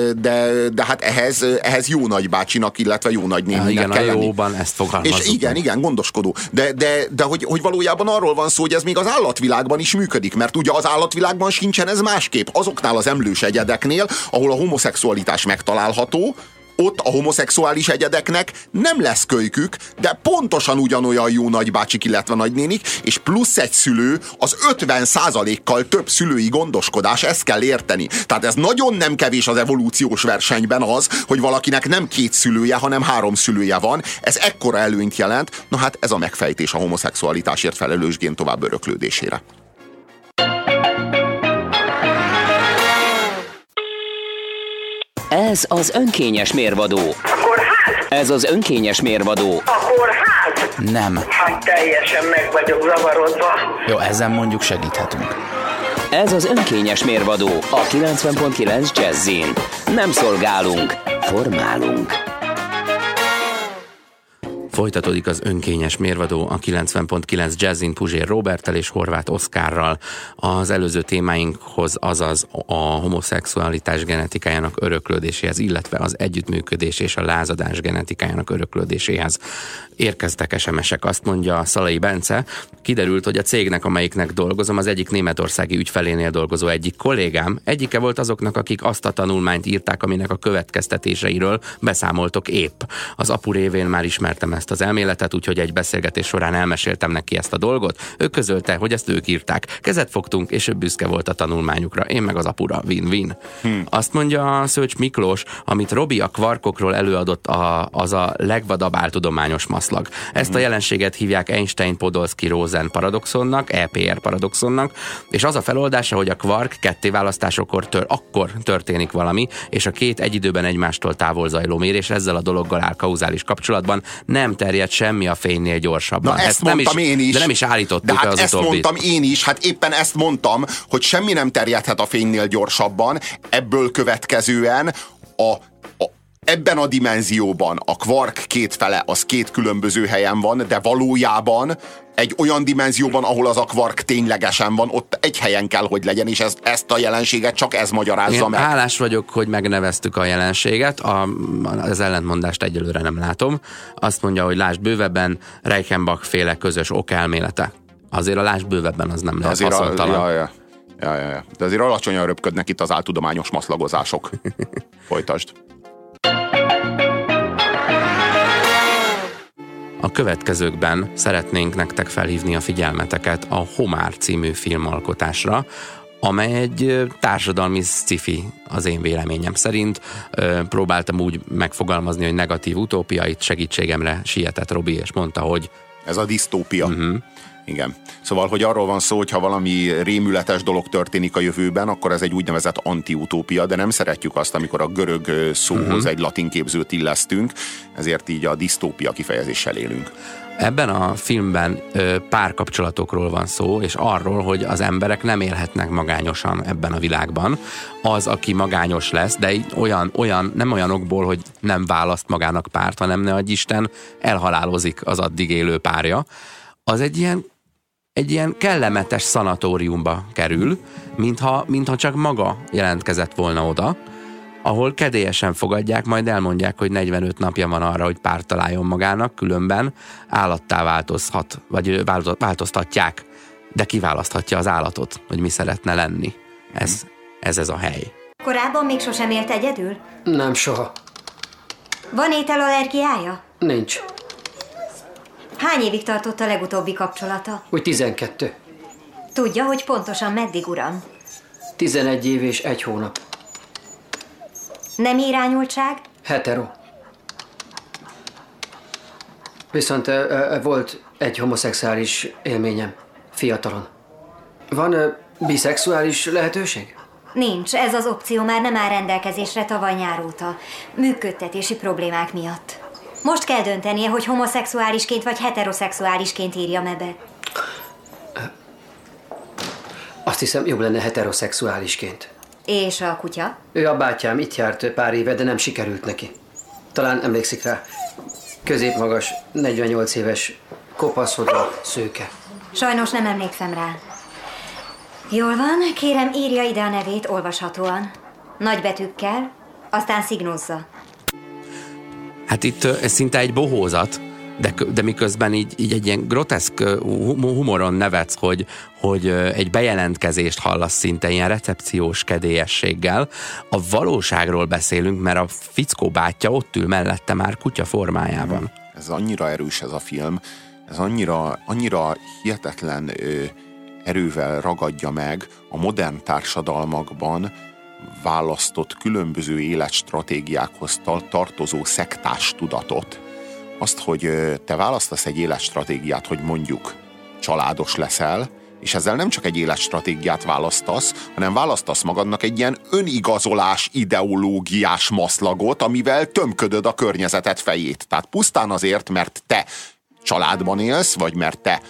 de hát ehhez jó nagybácsinak, illetve jó nagynéninek kell lenni. Igen, a jóban ezt fogalmazunk. Igen, gondoskodó. De hogy valójában arról van szó, hogy ez még az állatvilágban is működik, mert ugye az állatvilágban sincsen ez másképp. Azoknál az emlős egyedeknél, ahol a homoszexualitás megtalálható, ott a homoszexuális egyedeknek nem lesz kölykük, de pontosan ugyanolyan jó nagybácsik, illetve nagynénik, és plusz egy szülő az 50%-kal több szülői gondoskodás, ezt kell érteni. Tehát ez nagyon nem kevés az evolúciós versenyben az, hogy valakinek nem 2 szülője, hanem 3 szülője van. Ez ekkora előnyt jelent. Na hát ez a megfejtés a homoszexualitásért felelős gén tovább öröklődésére. Ez az önkényes mérvadó. Akkor hát? Ez az önkényes mérvadó. Akkor hát? Nem. Hát teljesen meg vagyok zavarodva. Jó, ezen mondjuk segíthetünk. Ez az önkényes mérvadó a 90.9 Jazzin. Nem szolgálunk, formálunk. Folytatódik az önkényes mérvadó a 90.9 Jazzin Puzsér Róberttel és Horváth Oszkárral. Az előző témáinkhoz, azaz a homoszexualitás genetikájának öröklődéséhez, illetve az együttműködés és a lázadás genetikájának öröklődéséhez érkeztek SMS-ek. Azt mondja Szalai Bence, kiderült, hogy a cégnek, amelyiknek dolgozom, az egyik németországi ügyfelénél dolgozó egyik kollégám, egyike volt azoknak, akik azt a tanulmányt írták, aminek a következtetéseiről beszámoltok épp. Az apu révén már ismertem ezt az elméletet, úgyhogy egy beszélgetés során elmeséltem neki ezt a dolgot. Ő közölte, hogy ezt ők írták. Kezet fogtunk, és ő büszke volt a tanulmányukra. Én meg az apura. Win-win. Azt mondja Szőcs Miklós, amit Robi a kvarkokról előadott, az a legvadabb áltudományos maszlag. Ezt a jelenséget hívják Einstein-Podolsky-Rosen paradoxonnak, EPR paradoxonnak, és az a feloldása, hogy a kvark kettéválasztásokor akkor történik valami, és a 2 egy időben egymástól távol zajló mérés ezzel a dologgal áll kauzális kapcsolatban, nem terjed semmi a fénynél gyorsabban. Na ezt mondtam én is. De nem is állítottuk hát az ezt utóbbit. Mondtam én is, hát éppen ezt mondtam, hogy semmi nem terjedhet a fénynél gyorsabban, ebből következően ebben a dimenzióban a kvark 2 fele az 2 különböző helyen van, de valójában egy olyan dimenzióban, ahol az a kvark ténylegesen van, ott egy helyen kell, hogy legyen, és ezt a jelenséget csak ez magyarázza meg. Hálás vagyok, hogy megneveztük a jelenséget, az ellentmondást egyelőre nem látom. Azt mondja, hogy lásd bővebben, Reichenbach féle közös okelmélete. Azért a lásd bővebben az nem lehet haszontalan. Ja. De azért alacsonyan röpködnek itt az áltudományos maszlagozások. Folytasd. A következőkben szeretnénk nektek felhívni a figyelmeteket a Homár című filmalkotásra, amely egy társadalmi sci-fi az én véleményem szerint. Próbáltam úgy megfogalmazni, hogy negatív utópia, itt segítségemre sietett Robi, és mondta, hogy ez a disztópia. Igen. Szóval, hogy arról van szó, hogy ha valami rémületes dolog történik a jövőben, akkor ez egy úgynevezett antiutópia, de nem szeretjük azt, amikor a görög szóhoz egy latin képzőt illesztünk, ezért így a disztópia kifejezéssel élünk. Ebben a filmben párkapcsolatokról van szó, és arról, hogy az emberek nem élhetnek magányosan ebben a világban. Az, aki magányos lesz, de nem olyanokból, hogy nem választ magának párt, hanem ne adj Isten, elhalálozik az addig élő párja, az egy ilyen kellemetes szanatóriumba kerül, mintha csak maga jelentkezett volna oda, ahol kedélyesen fogadják, majd elmondják, hogy 45 napja van arra, hogy párt találjon magának, különben állattá változhat, vagy változtatják, de kiválaszthatja az állatot, hogy mi szeretne lenni. Ez a hely. Korábban még sosem élt egyedül? Nem, soha. Van ételallergiája? Nincs. Hány évig tartott a legutóbbi kapcsolata? Úgy 12. Tudja, hogy pontosan meddig, uram? 11 év és 1 hónap. Nem irányultság? Hetero. Viszont volt egy homoszexuális élményem, fiatalon. Van biszexuális lehetőség? Nincs, ez az opció már nem áll rendelkezésre tavaly nyár óta. Működtetési problémák miatt. Most kell döntenie, hogy homoszexuálisként vagy heteroszexuálisként írja be. Azt hiszem, jobb lenne heteroszexuálisként. És a kutya? Ő a bátyám, itt járt pár éve, de nem sikerült neki. Talán emlékszik rá. Középmagas, 48 éves, kopaszodó, szőke. Sajnos nem emlékszem rá. Jól van, kérem írja ide a nevét olvashatóan. Nagybetűkkel, aztán szignózza. Hát itt ez szinte egy bohózat, de miközben így egy ilyen groteszk humoron nevetsz, hogy egy bejelentkezést hallasz szinte ilyen recepciós kedélyességgel. A valóságról beszélünk, mert a fickó bátyja ott ül mellette már kutya formájában. Ez annyira erős ez a film, ez annyira hihetetlen erővel ragadja meg a modern társadalmakban választott különböző életstratégiákhoz tartozó szektás tudatot. Azt, hogy te választasz egy életstratégiát, hogy mondjuk családos leszel, és ezzel nem csak egy életstratégiát választasz, hanem választasz magadnak egy ilyen önigazolás ideológiás maszlagot, amivel tömködöd a környezeted fejét. Tehát pusztán azért, mert te családban élsz, vagy mert te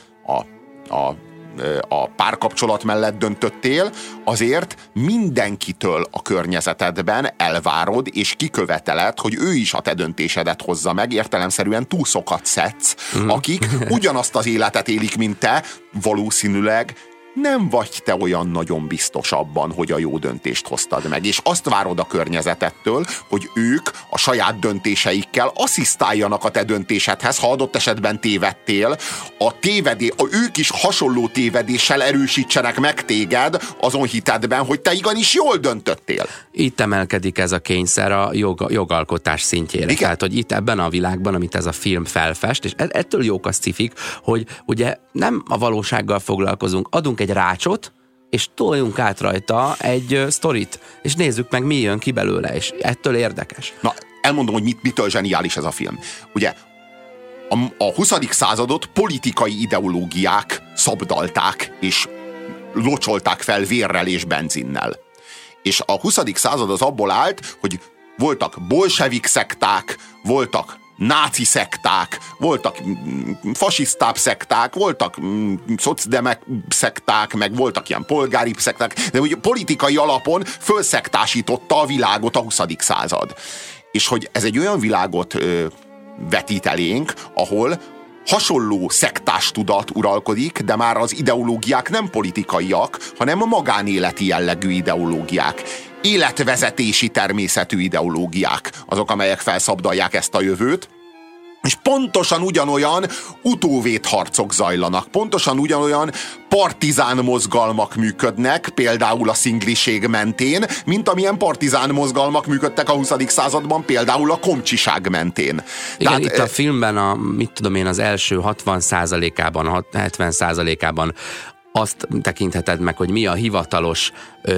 a párkapcsolat mellett döntöttél, azért mindenkitől a környezetedben elvárod és kiköveteled, hogy ő is a te döntésedet hozza meg, értelemszerűen túszokat szedsz, akik ugyanazt az életet élik, mint te, valószínűleg nem vagy te olyan nagyon biztos abban, hogy a jó döntést hoztad meg, és azt várod a környezetettől, hogy ők a saját döntéseikkel asszisztáljanak a te döntésedhez, ha adott esetben tévedtél, ők is hasonló tévedéssel erősítsenek meg téged azon hitedben, hogy te igenis jól döntöttél. Itt emelkedik ez a kényszer a jogalkotás szintjére. Igen. Tehát, hogy itt ebben a világban, amit ez a film felfest, és ettől jók a szcifik, hogy ugye nem a valósággal foglalkozunk, adunk egy rácsot, és toljunk át rajta egy sztorit, és nézzük meg, mi jön ki belőle, és ettől érdekes. Na, elmondom, hogy mitől zseniális ez a film. Ugye, a 20. századot politikai ideológiák szabdalták, és locsolták fel vérrel és benzinnel. És a 20. század az abból állt, hogy voltak bolsevik szekták, voltak náci szekták, voltak fasisztább szekták, voltak szocdemek szekták, meg voltak ilyen polgári szekták, de ugye politikai alapon fölszektásította a világot a 20. század. És hogy ez egy olyan világot vetít elénk, ahol hasonló szektás tudat uralkodik, de már az ideológiák nem politikaiak, hanem a magánéleti jellegű ideológiák. Életvezetési természetű ideológiák azok, amelyek felszabdalják ezt a jövőt, És pontosan ugyanolyan utóvédharcok zajlanak, pontosan ugyanolyan partizán mozgalmak működnek, például a szingliség mentén, mint amilyen partizán mozgalmak működtek a 20. században, például a komcsiság mentén. Igen, tehát, itt a filmben az első 60%-ában, 70%-ában azt tekintheted meg, hogy mi a hivatalos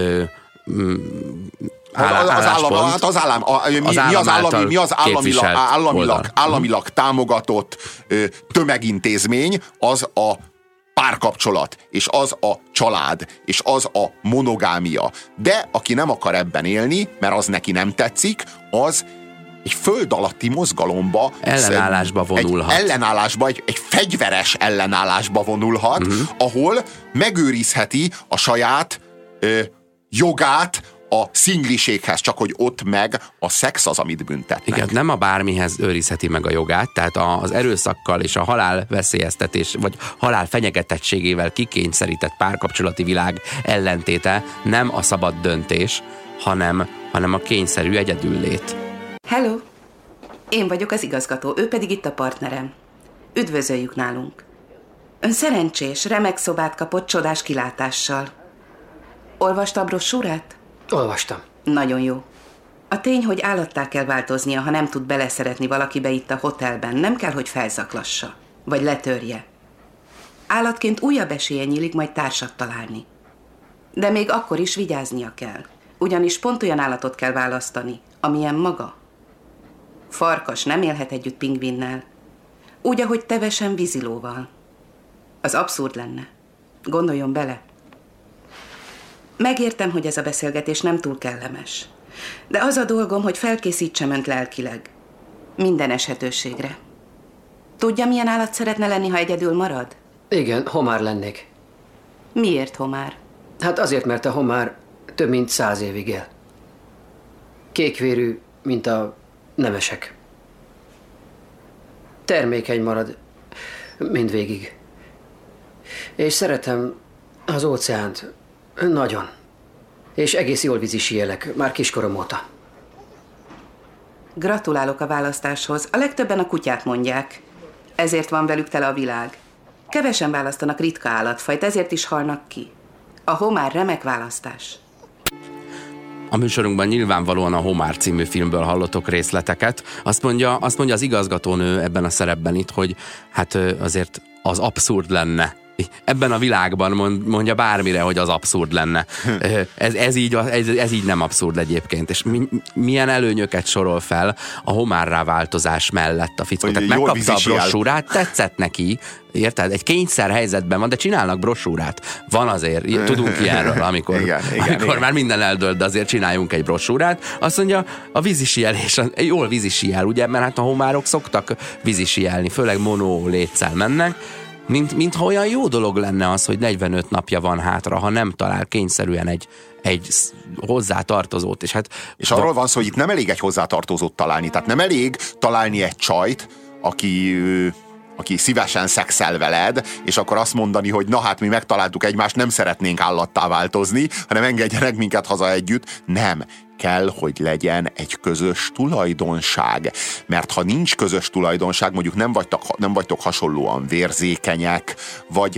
államilag támogatott tömegintézmény, az a párkapcsolat, és az a család, és az a monogámia. De aki nem akar ebben élni, mert az neki nem tetszik, az egy föld alatti mozgalomba ellenállásba vonulhat. Egy fegyveres ellenállásba vonulhat, ahol megőrizheti a saját jogát a szingliséghez, csak hogy ott meg a szex az, amit büntetnek. Igen, nem a bármihez őrizheti meg a jogát, tehát az erőszakkal és a halál veszélyeztetés, vagy halál fenyegetettségével kikényszerített párkapcsolati világ ellentéte nem a szabad döntés, hanem a kényszerű egyedüllét. Hello! Én vagyok az igazgató, ő pedig itt a partnerem. Üdvözöljük nálunk. Ön szerencsés, remek szobát kapott csodás kilátással. Olvasta a brossúrát? Olvastam. Nagyon jó. A tény, hogy állattá kell változnia, ha nem tud beleszeretni valakibe itt a hotelben, nem kell, hogy felzaklassa, vagy letörje. Állatként újabb esélye nyílik majd társat találni. De még akkor is vigyáznia kell, ugyanis pont olyan állatot kell választani, amilyen maga. Farkas nem élhet együtt pingvinnel, úgy, ahogy tevesen vízilóval. Az abszurd lenne. Gondoljon bele. Megértem, hogy ez a beszélgetés nem túl kellemes. De az a dolgom, hogy felkészítsem önt lelkileg. Minden eshetőségre. Tudja, milyen állat szeretne lenni, ha egyedül marad? Igen, homár lennék. Miért homár? Hát azért, mert a homár több mint 100 évig él. Kékvérű, mint a nemesek. Termékeny marad mindvégig. És szeretem az óceánt. Nagyon. És egész jól vízisíjelek, már kiskorom óta. Gratulálok a választáshoz. A legtöbben a kutyát mondják. Ezért van velük tele a világ. Kevesen választanak ritka állatfajt, ezért is halnak ki. A homár remek választás. A műsorunkban nyilvánvalóan a Homár című filmből hallottok részleteket. Azt mondja az igazgatónő ebben a szerepben itt, hogy hát azért az abszurd lenne. Ebben a világban mondja bármire, hogy az abszurd lenne. Ez így nem abszurd egyébként. És milyen előnyöket sorol fel a homárrá változás mellett a fickó. Tehát megkapta a brossúrát, tetszett neki, érted? Egy kényszer helyzetben van, de csinálnak brossúrát. Van azért, tudunk ilyenről, amikor már minden eldölt, de azért csináljunk egy brossúrát. Azt mondja, a vízisíjelés, jól vízisíjel, ugye? Mert hát a homárok szoktak vízisíjelni, főleg mono létszel mennek. Mintha olyan jó dolog lenne az, hogy 45 napja van hátra, ha nem talál kényszerűen egy hozzátartozót. És arról van szó, hogy itt nem elég egy hozzátartozót találni. Tehát nem elég találni egy csajt, aki szívesen szexel veled, és akkor azt mondani, hogy na hát mi megtaláltuk egymást, nem szeretnénk állattá változni, hanem engedjenek minket haza együtt. Nem. Kell, hogy legyen egy közös tulajdonság. Mert ha nincs közös tulajdonság, mondjuk nem vagytok hasonlóan vérzékenyek, vagy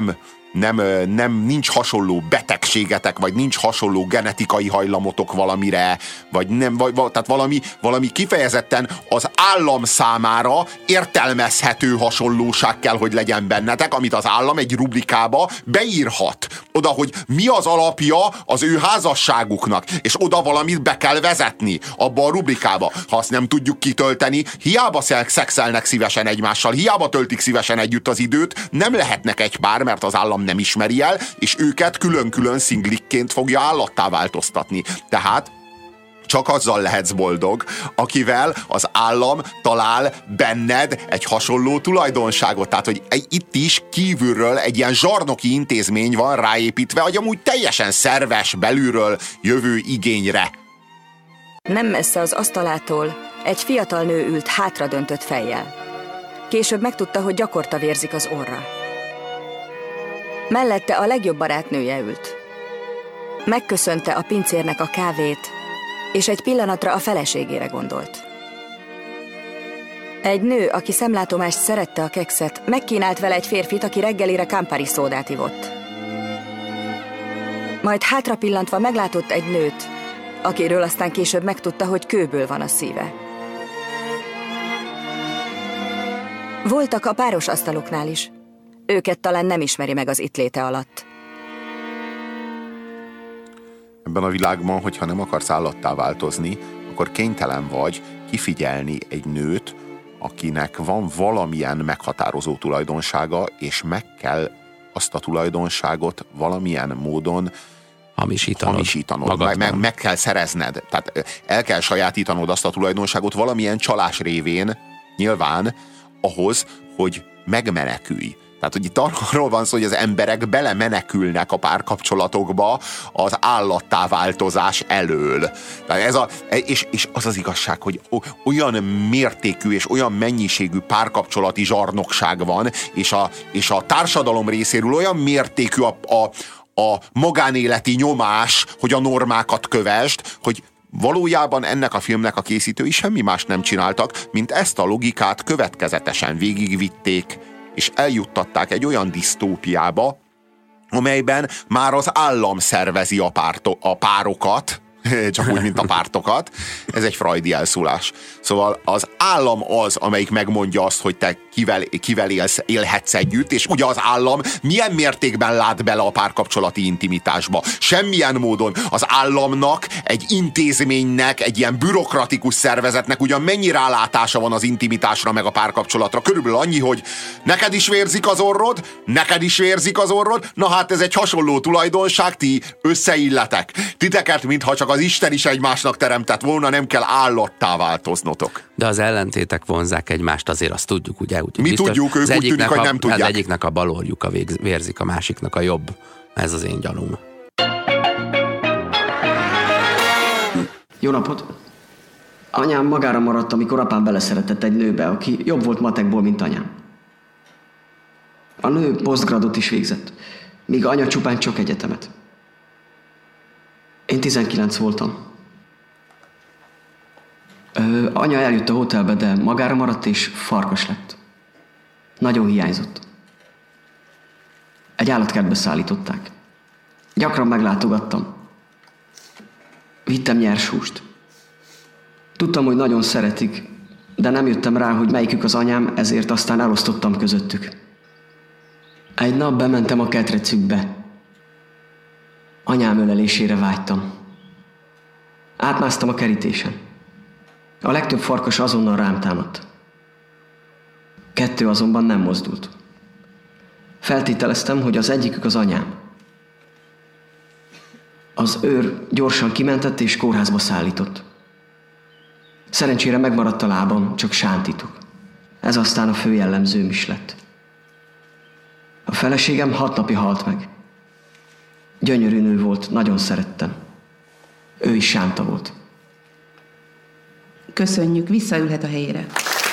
nincs hasonló betegségetek, vagy nincs hasonló genetikai hajlamotok valamire, tehát valami kifejezetten az állam számára értelmezhető hasonlóság kell, hogy legyen bennetek, amit az állam egy rubrikába beírhat. Oda, hogy mi az alapja az ő házasságuknak, és oda valamit be kell vezetni abba a rubrikába. Ha azt nem tudjuk kitölteni, hiába szexelnek szívesen egymással, hiába töltik szívesen együtt az időt, nem lehetnek egy pár, mert az állam nem ismeri el, és őket külön-külön szinglikként fogja állattá változtatni. Tehát csak azzal lehetsz boldog, akivel az állam talál benned egy hasonló tulajdonságot. Tehát, hogy itt is kívülről egy ilyen zsarnoki intézmény van ráépítve, hogy amúgy teljesen szerves belülről jövő igényre. Nem messze az asztalától egy fiatal nő ült hátradöntött fejjel. Később megtudta, hogy gyakorta vérzik az orra. Mellette a legjobb barátnője ült. Megköszönte a pincérnek a kávét, és egy pillanatra a feleségére gondolt. Egy nő, aki szemlátomást szerette a kekszet, megkínált vele egy férfit, aki reggelire Campari szódát ivott. Majd hátra pillantva meglátott egy nőt, akiről aztán később megtudta, hogy kőből van a szíve. Voltak a páros asztaloknál is. Őket talán nem ismeri meg az itt léte alatt. Ebben a világban, hogyha nem akarsz állattá változni, akkor kénytelen vagy kifigyelni egy nőt, akinek van valamilyen meghatározó tulajdonsága, és meg azt a tulajdonságot valamilyen módon hamisítanod. Meg kell szerezned. Tehát el kell sajátítanod azt a tulajdonságot valamilyen csalás révén, nyilván, ahhoz, hogy megmenekülj. Tehát, hogy itt arról van szó, hogy az emberek belemenekülnek a párkapcsolatokba az állattá változás elől. Tehát és az az igazság, hogy olyan mértékű és olyan mennyiségű párkapcsolati zsarnokság van, és a társadalom részéről olyan mértékű a magánéleti nyomás, hogy a normákat kövesd, hogy valójában ennek a filmnek a készítői semmi más nem csináltak, mint ezt a logikát következetesen végigvitték, és eljuttatták egy olyan disztópiába, amelyben már az állam szervezi a párokat, csak úgy, mint a pártokat. Ez egy freudi elszólás. Szóval az állam az, amelyik megmondja azt, hogy te kivel élhetsz együtt, és ugye az állam milyen mértékben lát bele a párkapcsolati intimitásba. Semmilyen módon az államnak, egy intézménynek, egy ilyen bürokratikus szervezetnek ugyan mennyi rálátása van az intimitásra, meg a párkapcsolatra. Körülbelül annyi, hogy neked is vérzik az orrod, neked is vérzik az orrod, na hát ez egy hasonló tulajdonság, ti összeilletek. Titeket, mintha csak az Isten is egymásnak teremtett volna, nem kell állattá változnotok. De az ellentétek vonzák egymást, azért azt tudjuk, ugye? Mi biztos, tudjuk, ők úgy tűnik, hogy nem tudják. Az egyiknek a bal orrjuka vérzik, a másiknak a jobb. Ez az én gyanúm. Jó napot! Anyám magára maradt, amikor apám beleszeretett egy nőbe, aki jobb volt matekból, mint anyám. A nő posztgradot is végzett, míg anya csupán csak egyetemet. Én 19 voltam. Anya eljött a hotelbe, de magára maradt és farkas lett. Nagyon hiányzott. Egy állatkertbe szállították. Gyakran meglátogattam. Vittem nyers húst. Tudtam, hogy nagyon szeretik, de nem jöttem rá, hogy melyikük az anyám, ezért aztán elosztottam közöttük. Egy nap bementem a ketrecükbe. Anyám ölelésére vágytam. Átmásztam a kerítésen. A legtöbb farkas azonnal rám támadt. 2 azonban nem mozdult. Feltételeztem, hogy az egyikük az anyám. Az őr gyorsan kimentett és kórházba szállított. Szerencsére megmaradt a lábam, csak sántítok. Ez aztán a fő jellemzőm is lett. A feleségem 6 napja halt meg. Gyönyörű nő volt, nagyon szerettem. Ő is sánta volt. Köszönjük, visszaülhet a helyére.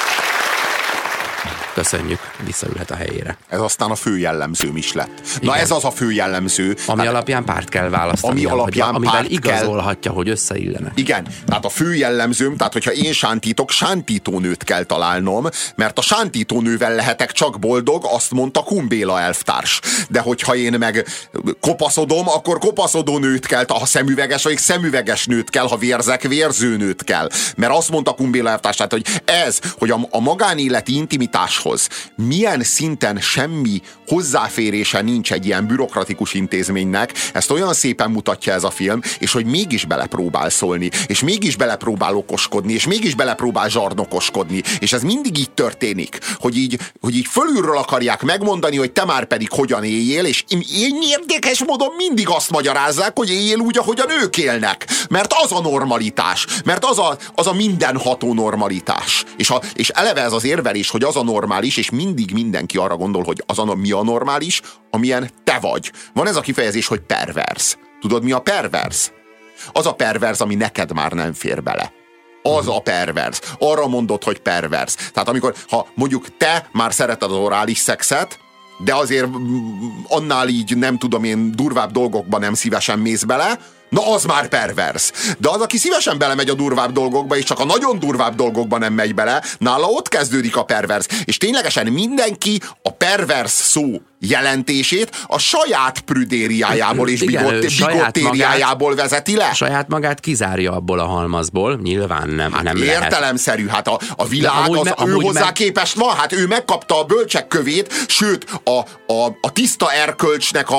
Köszönjük, visszaülhet a helyére. Ez aztán a fő jellemzőm is lett. Igen. Na ez az a fő jellemző. Ami alapján párt kell választani. Amivel igazolhatja, hogy összeillenek. Igen, tehát a fő jellemzőm, tehát hogyha én sántítok, sántítónőt kell találnom, mert a sántítónővel lehetek csak boldog, azt mondta Kumbéla elvtárs. De hogyha én meg kopaszodom, akkor kopaszodó nőt kell, ha szemüveges vagyok, szemüveges nőt kell, ha vérzek, vérző nőt kell. Mert azt mondta Kumbéla elvtárs, tehát, hogy ez, hogy a magánéleti intimitáshoz milyen szinten semmi hozzáférése nincs egy ilyen bürokratikus intézménynek, ezt olyan szépen mutatja ez a film, és hogy mégis belepróbál szólni, és mégis belepróbál okoskodni, és mégis belepróbál zsarnokoskodni, és ez mindig így történik, hogy így fölülről akarják megmondani, hogy te már pedig hogyan éljél, és érdekes módon mindig azt magyarázzák, hogy éljél úgy, ahogy a nők élnek, mert az a normalitás, mert az a mindenható normalitás, és eleve ez az érvelés, hogy az a normális, és mindig mindenki arra gondol, hogy mi a normális, amilyen te vagy. Van ez a kifejezés, hogy pervers. Tudod, mi a pervers? Az a pervers, ami neked már nem fér bele. Az a pervers. Arra mondod, hogy pervers. Tehát amikor, ha mondjuk te már szereted az orális szexet, de azért annál így nem tudom én durvább dolgokban nem szívesen mész bele, Na az már pervers. De az, aki szívesen belemegy a durvább dolgokba, és csak a nagyon durvább dolgokba nem megy bele, nála ott kezdődik a pervers. És ténylegesen mindenki a pervers szó jelentését a saját prüdériájából és bigottériájából vezeti le. Saját magát kizárja abból a halmazból, nyilván nem, hát nem lehet. Értelemszerű, hát a világ ő hozzá képest van, hát ő megkapta a bölcsek kövét, sőt a tiszta erkölcsnek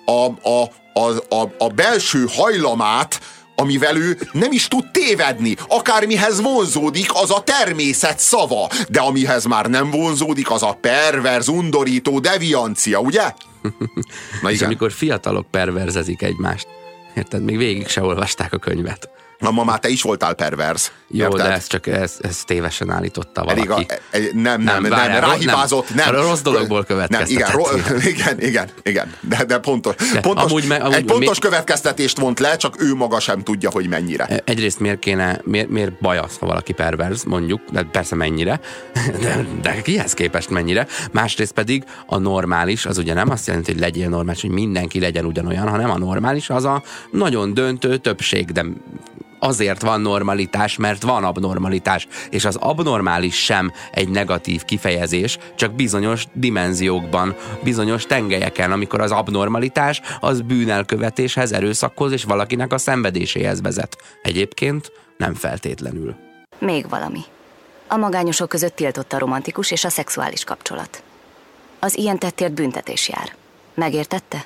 a belső hajlamát, amivel ő nem is tud tévedni. Akármihez vonzódik, az a természet szava. De amihez már nem vonzódik, az a perverz, undorító deviancia, ugye? Na és amikor fiatalok perverzezik egymást, érted? Még végig se olvasták a könyvet. Na, ma már te is voltál perverz. Jó, érted? de ez csak ez tévesen állította valaki. Nem, ráhibázott. Nem. Rossz dologból következtetett. Igen. De pontos következtetést vont le, csak ő maga sem tudja, hogy mennyire. Egyrészt miért baj az, ha valaki perverz, mondjuk, de persze mennyire, de kihez képest mennyire. Másrészt pedig a normális, az ugye nem azt jelenti, hogy legyél normális, hogy mindenki legyen ugyanolyan, hanem a normális az a nagyon döntő többség, de azért van normalitás, mert van abnormalitás, és az abnormális sem egy negatív kifejezés, csak bizonyos dimenziókban, bizonyos tengelyeken, amikor az abnormalitás az bűnelkövetéshez, erőszakhoz és valakinek a szenvedéséhez vezet. Egyébként nem feltétlenül. Még valami. A magányosok között tiltott a romantikus és a szexuális kapcsolat. Az ilyen tettért büntetés jár. Megértette?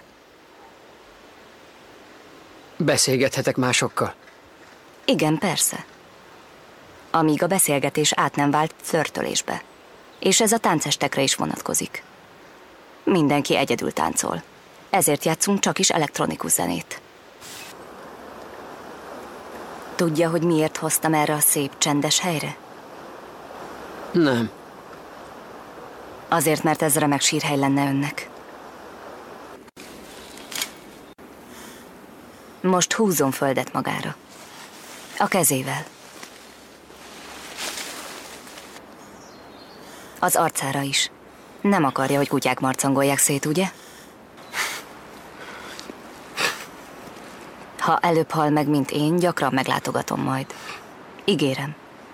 Beszélgethetek másokkal? Igen, persze. Amíg a beszélgetés át nem vált flörtölésbe. És ez a táncestekre is vonatkozik. Mindenki egyedül táncol. Ezért játszunk csak is elektronikus zenét. Tudja, hogy miért hoztam erre a szép, csendes helyre? Nem. Azért, mert ez remek sírhely lenne önnek. Most húzzon földet magára. A kezével. Az arcára is. Nem akarja, hogy kutyák marcangolják szét, ugye? Ha előbb hal meg, mint én, gyakran meglátogatom majd. Ígérem.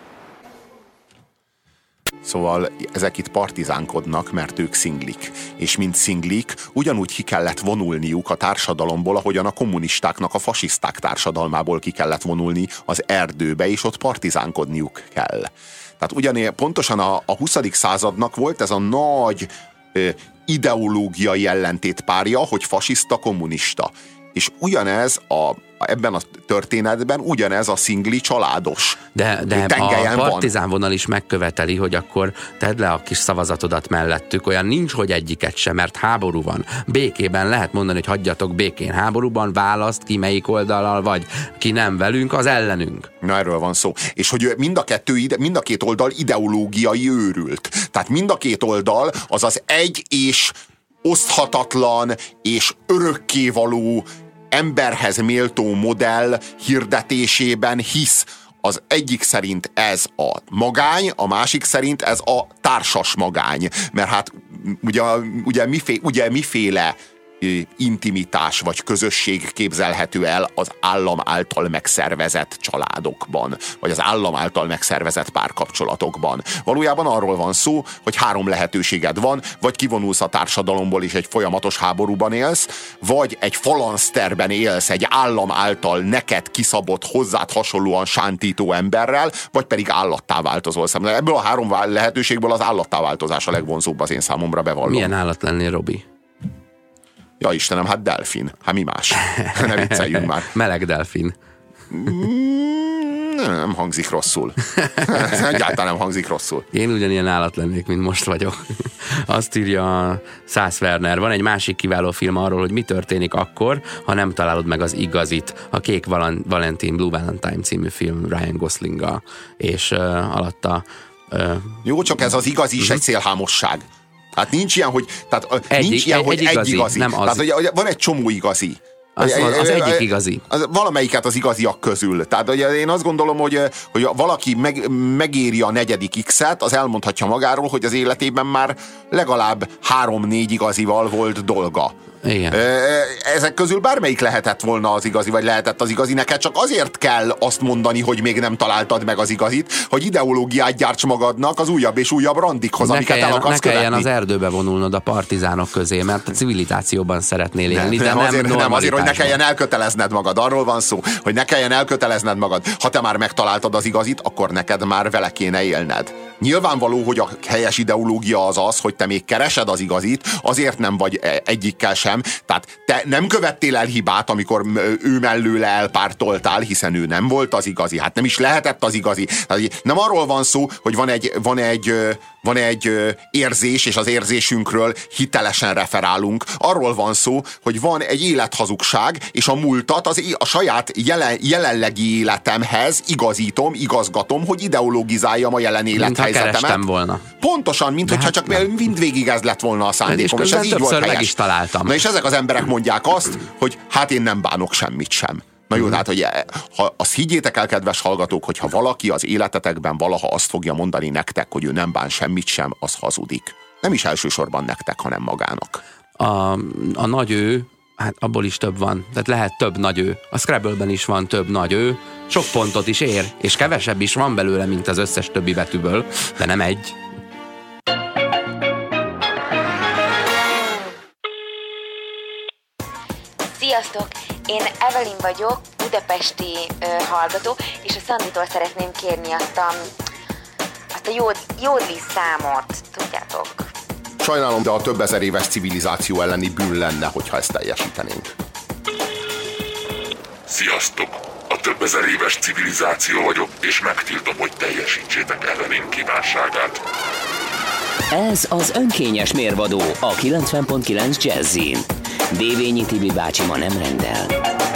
Szóval ezek itt partizánkodnak, mert ők szinglik. És mint szinglik, ugyanúgy ki kellett vonulniuk a társadalomból, ahogyan a kommunistáknak a fasiszták társadalmából ki kellett vonulni az erdőbe, és ott partizánkodniuk kell. Tehát pontosan a 20. századnak volt ez a nagy ideológiai ellentétpárja, hogy fasiszta, kommunista. És ugyanez ebben a történetben ugyanez a szingli családos. De a partizán vonal is megköveteli, hogy akkor tedd le a kis szavazatodat mellettük. Olyan nincs, hogy egyiket sem, mert háború van. Békében lehet mondani, hogy hagyjatok békén. Háborúban választ ki, melyik oldallal vagy. Ki nem velünk, az ellenünk. Na, erről van szó. És hogy mind a két oldal ideológiai őrült. Tehát mind a két oldal az az egy és oszthatatlan és örökkévaló emberhez méltó modell hirdetésében hisz. Az egyik szerint ez a magány, a másik szerint ez a társas magány. Mert hát ugye miféle intimitás vagy közösség képzelhető el az állam által megszervezett családokban, vagy az állam által megszervezett párkapcsolatokban. Valójában arról van szó, hogy 3 lehetőséged van, vagy kivonulsz a társadalomból és egy folyamatos háborúban élsz, vagy egy falanszterben élsz egy állam által neked kiszabott, hozzád hasonlóan sántító emberrel, vagy pedig állattá változol. Ebből a 3 lehetőségből az állattá változás a legvonzóbb az én számomra, bevallom. Milyen állat lennél, Robi? Ja, Istenem, hát delfin. Hát mi más? Ne vicceljünk már. Meleg delfin. Nem hangzik rosszul. Egyáltalán nem hangzik rosszul. Én ugyanilyen állat lennék, mint most vagyok. Azt írja Szász Werner. Van egy másik kiváló film arról, hogy mi történik akkor, ha nem találod meg az igazit. A Kék Valentin, Blue Valentine című film Ryan Goslinggal. És alatta... Jó, csak ez az igazi is egy szélhámosság. Hát nincs ilyen, hogy egy igazi. Nem az. Tehát, van egy csomó igazi. Az egyik igazi. Valamelyiket az igaziak közül. Tehát én azt gondolom, hogy valaki megéri a 4. X-et, az elmondhatja magáról, hogy az életében már legalább 3-4 igazival volt dolga. Igen. Ezek közül bármelyik lehetett volna az igazi, vagy lehetett az igazi. Neked csak azért kell azt mondani, hogy még nem találtad meg az igazit, hogy ideológiát gyárts magadnak az újabb és újabb randikhoz, amiket el akarsz követni. Ne kelljen az erdőbe vonulnod a partizánok közé, mert a civilizációban szeretnél élni, de nem azért, hogy ne kelljen elkötelezned magad. Arról van szó, hogy ne kelljen elkötelezned magad. Ha te már megtaláltad az igazit, akkor neked már vele kéne élned. Nyilvánvaló, hogy a helyes ideológia az, hogy te még keresed az igazit, azért nem vagy egyikkel sem. Tehát te nem követtél el hibát, amikor ő mellőle elpártoltál, hiszen ő nem volt az igazi. Hát nem is lehetett az igazi. Tehát nem arról van szó, hogy van egy érzés, és az érzésünkről hitelesen referálunk. Arról van szó, hogy van egy élethazugság, és a múltat a saját jelenlegi életemhez igazgatom, hogy ideologizáljam a jelen élethelyzetemet. Volna. Pontosan, hogyha csak mindvégig ez lett volna a szándékom, és ez így volt helyes. Meg is találtam. Na és ezek az emberek mondják azt, hogy hát én nem bánok semmit sem. Na jó, tehát, hogy azt higgyétek el, kedves hallgatók, hogyha valaki az életetekben valaha azt fogja mondani nektek, hogy ő nem bán semmit sem, az hazudik. Nem is elsősorban nektek, hanem magának. A nagy ő, hát abból is több van. Tehát lehet több nagy ő. A Scrabble-ben is van több nagy ő. Sok pontot is ér, és kevesebb is van belőle, mint az összes többi betűből, de nem egy. Sziasztok! Én Evelyn vagyok, budapesti hallgató, és a Szanditól szeretném kérni azt a jódli számot, tudjátok. Sajnálom, de a több ezer éves civilizáció elleni bűn lenne, hogyha ezt teljesítenénk. Sziasztok! A több ezer éves civilizáció vagyok, és megtiltom, hogy teljesítsétek Evelyn kívánságát. Ez az önkényes mérvadó a 90.9 Jazzin. Dévényi Tibi bácsi ma nem rendel.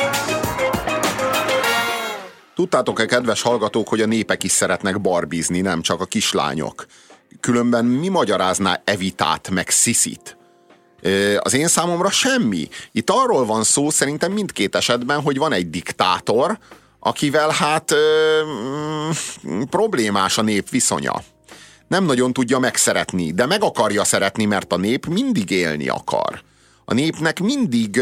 Tudtátok-e, kedves hallgatók, hogy a népek is szeretnek barbizni, nem csak a kislányok? Különben mi magyarázná Evitát meg Sziszit? Az én számomra semmi. Itt arról van szó szerintem mindkét esetben, hogy van egy diktátor, akivel hát problémás a nép viszonya. Nem nagyon tudja megszeretni, de meg akarja szeretni, mert a nép mindig élni akar. A népnek mindig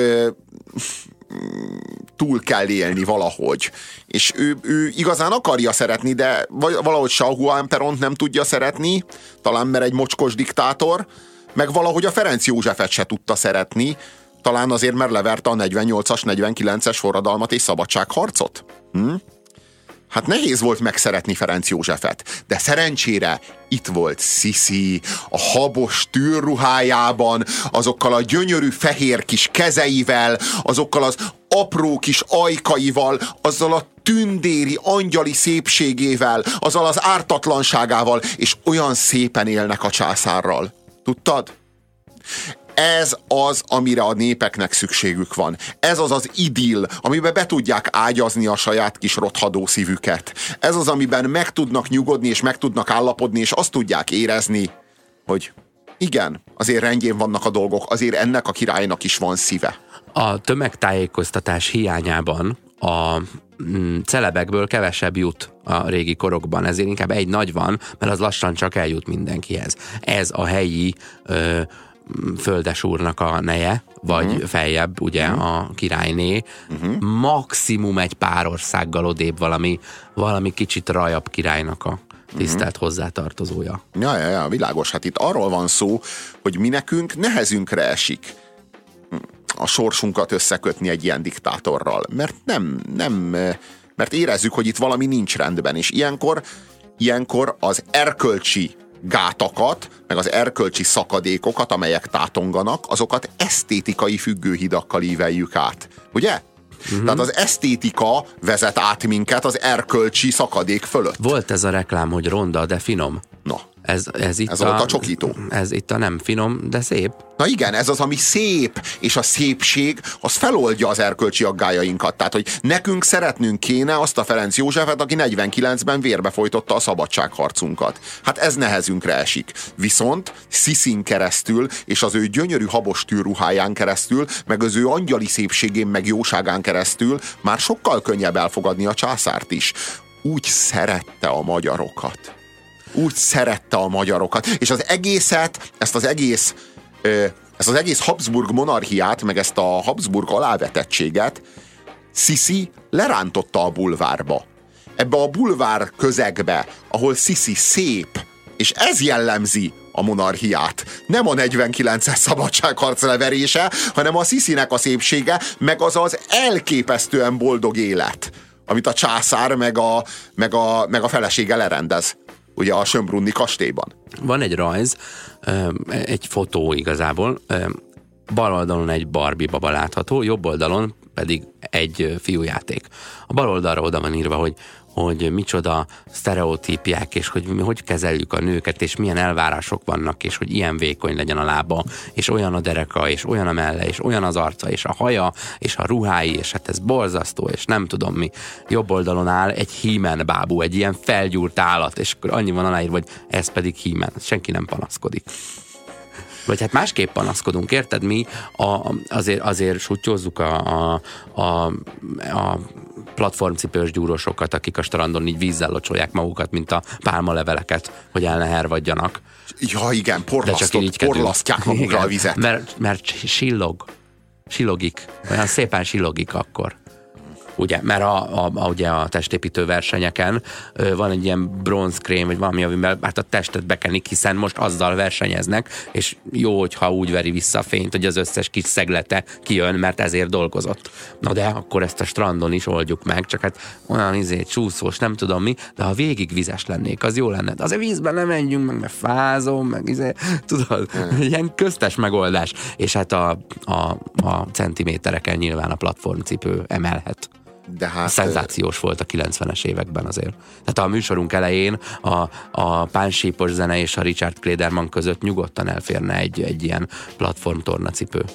túl kell élni valahogy. És ő igazán akarja szeretni, de valahogy Juan Peront nem tudja szeretni, talán mert egy mocskos diktátor, meg valahogy a Ferenc Józsefet se tudta szeretni, talán azért, mert leverte a 48-as, 49-es forradalmat és szabadságharcot. Hát nehéz volt megszeretni Ferenc Józsefet, de szerencsére itt volt Sziszi, a habos tűrruhájában, azokkal a gyönyörű fehér kis kezeivel, azokkal az apró kis ajkaival, azzal a tündéri angyali szépségével, azzal az ártatlanságával, és olyan szépen élnek a császárral. Tudtad? Ez az, amire a népeknek szükségük van. Ez az az idill, amiben be tudják ágyazni a saját kis rothadó szívüket. Ez az, amiben meg tudnak nyugodni, és meg tudnak állapodni, és azt tudják érezni, hogy igen, azért rendjén vannak a dolgok, azért ennek a királynak is van szíve. A tömegtájékoztatás hiányában a celebekből kevesebb jut a régi korokban, ezért inkább egy nagy van, mert az lassan csak eljut mindenkihez. Ez a helyi földesúrnak a neje, vagy feljebb ugye a királyné, maximum egy pár országgal odébb valami kicsit rajabb királynak a tisztelt hozzátartozója. Ja, világos. Hát itt arról van szó, hogy mi nekünk nehezünkre esik a sorsunkat összekötni egy ilyen diktátorral, mert érezzük, hogy itt valami nincs rendben, és ilyenkor az erkölcsi gátakat, meg az erkölcsi szakadékokat, amelyek tátonganak, azokat esztétikai függőhidakkal íveljük át. Ugye? Tehát az esztétika vezet át minket az erkölcsi szakadék fölött. Volt ez a reklám, hogy ronda, de finom. Na. Ez itt volt a csokító. Ez itt a nem finom, de szép. Na igen, ez az, ami szép, és a szépség, az feloldja az erkölcsi aggájainkat. Tehát, hogy nekünk szeretnünk kéne azt a Ferenc Józsefet, aki 49-ben vérbe folytotta a szabadságharcunkat. Hát ez nehezünkre esik. Viszont Sziszin keresztül, és az ő gyönyörű habos tűrruháján keresztül, meg az ő angyali szépségén, meg jóságán keresztül már sokkal könnyebb elfogadni a császárt is. Úgy szerette a magyarokat. És az egészet, ezt az egész ezt az egész Habsburg monarchiát, meg ezt a Habsburg alávetettséget Sisi lerántotta a bulvárba. Ebbe a bulvár közegbe, ahol Sisi szép, és ez jellemzi a monarchiát. Nem a 49-es szabadságharc leverése, hanem a Sisinek a szépsége, meg az az elképesztően boldog élet, amit a császár meg a felesége lerendez. Ugye a Schönbrunni kastélyban. Van egy rajz, egy fotó igazából, bal oldalon egy Barbie baba látható, jobb oldalon pedig egy fiújáték. A bal oldalra oda van írva, hogy micsoda sztereotípiák, és hogy kezeljük a nőket, és milyen elvárások vannak, és hogy ilyen vékony legyen a lába, és olyan a dereka, és olyan a melle, és olyan az arca, és a haja, és a ruhái, és hát ez borzasztó, és nem tudom mi. Jobb oldalon áll egy He-Man bábú, egy ilyen felgyúrt állat, és akkor annyi van aláírva, hogy ez pedig He-Man. Senki nem panaszkodik. Vagy hát másképp panaszkodunk, érted? Mi azért sutyózzuk a platformcipős gyúrosokat, akik a strandon így vízzel locsolják magukat, mint a pálmaleveleket, hogy el ne hervadjanak. Ja, igen, porlasztják magukra a vizet. Mert sillogik, olyan szépen sillogik akkor. Ugye, mert ugye a testépítő versenyeken van egy ilyen bronzkrém, vagy valami, amivel hát a testet bekenik, hiszen most azzal versenyeznek, és jó, hogyha úgy veri vissza a fényt, hogy az összes kis szeglete kijön, mert ezért dolgozott. Na de akkor ezt a strandon is oldjuk meg, csak hát olyan csúszós, nem tudom mi, de ha végig vizes lennék, az jó lenne. De azért vízben nem menjünk meg, mert fázom, meg tudod, ilyen köztes megoldás. És hát a centimétereken nyilván a platformcipő emelhet. De hát, szenzációs volt a 90-es években azért. Tehát a műsorunk elején a pánsípos zene és a Richard Klederman között nyugodtan elférne egy ilyen platformtornacipő.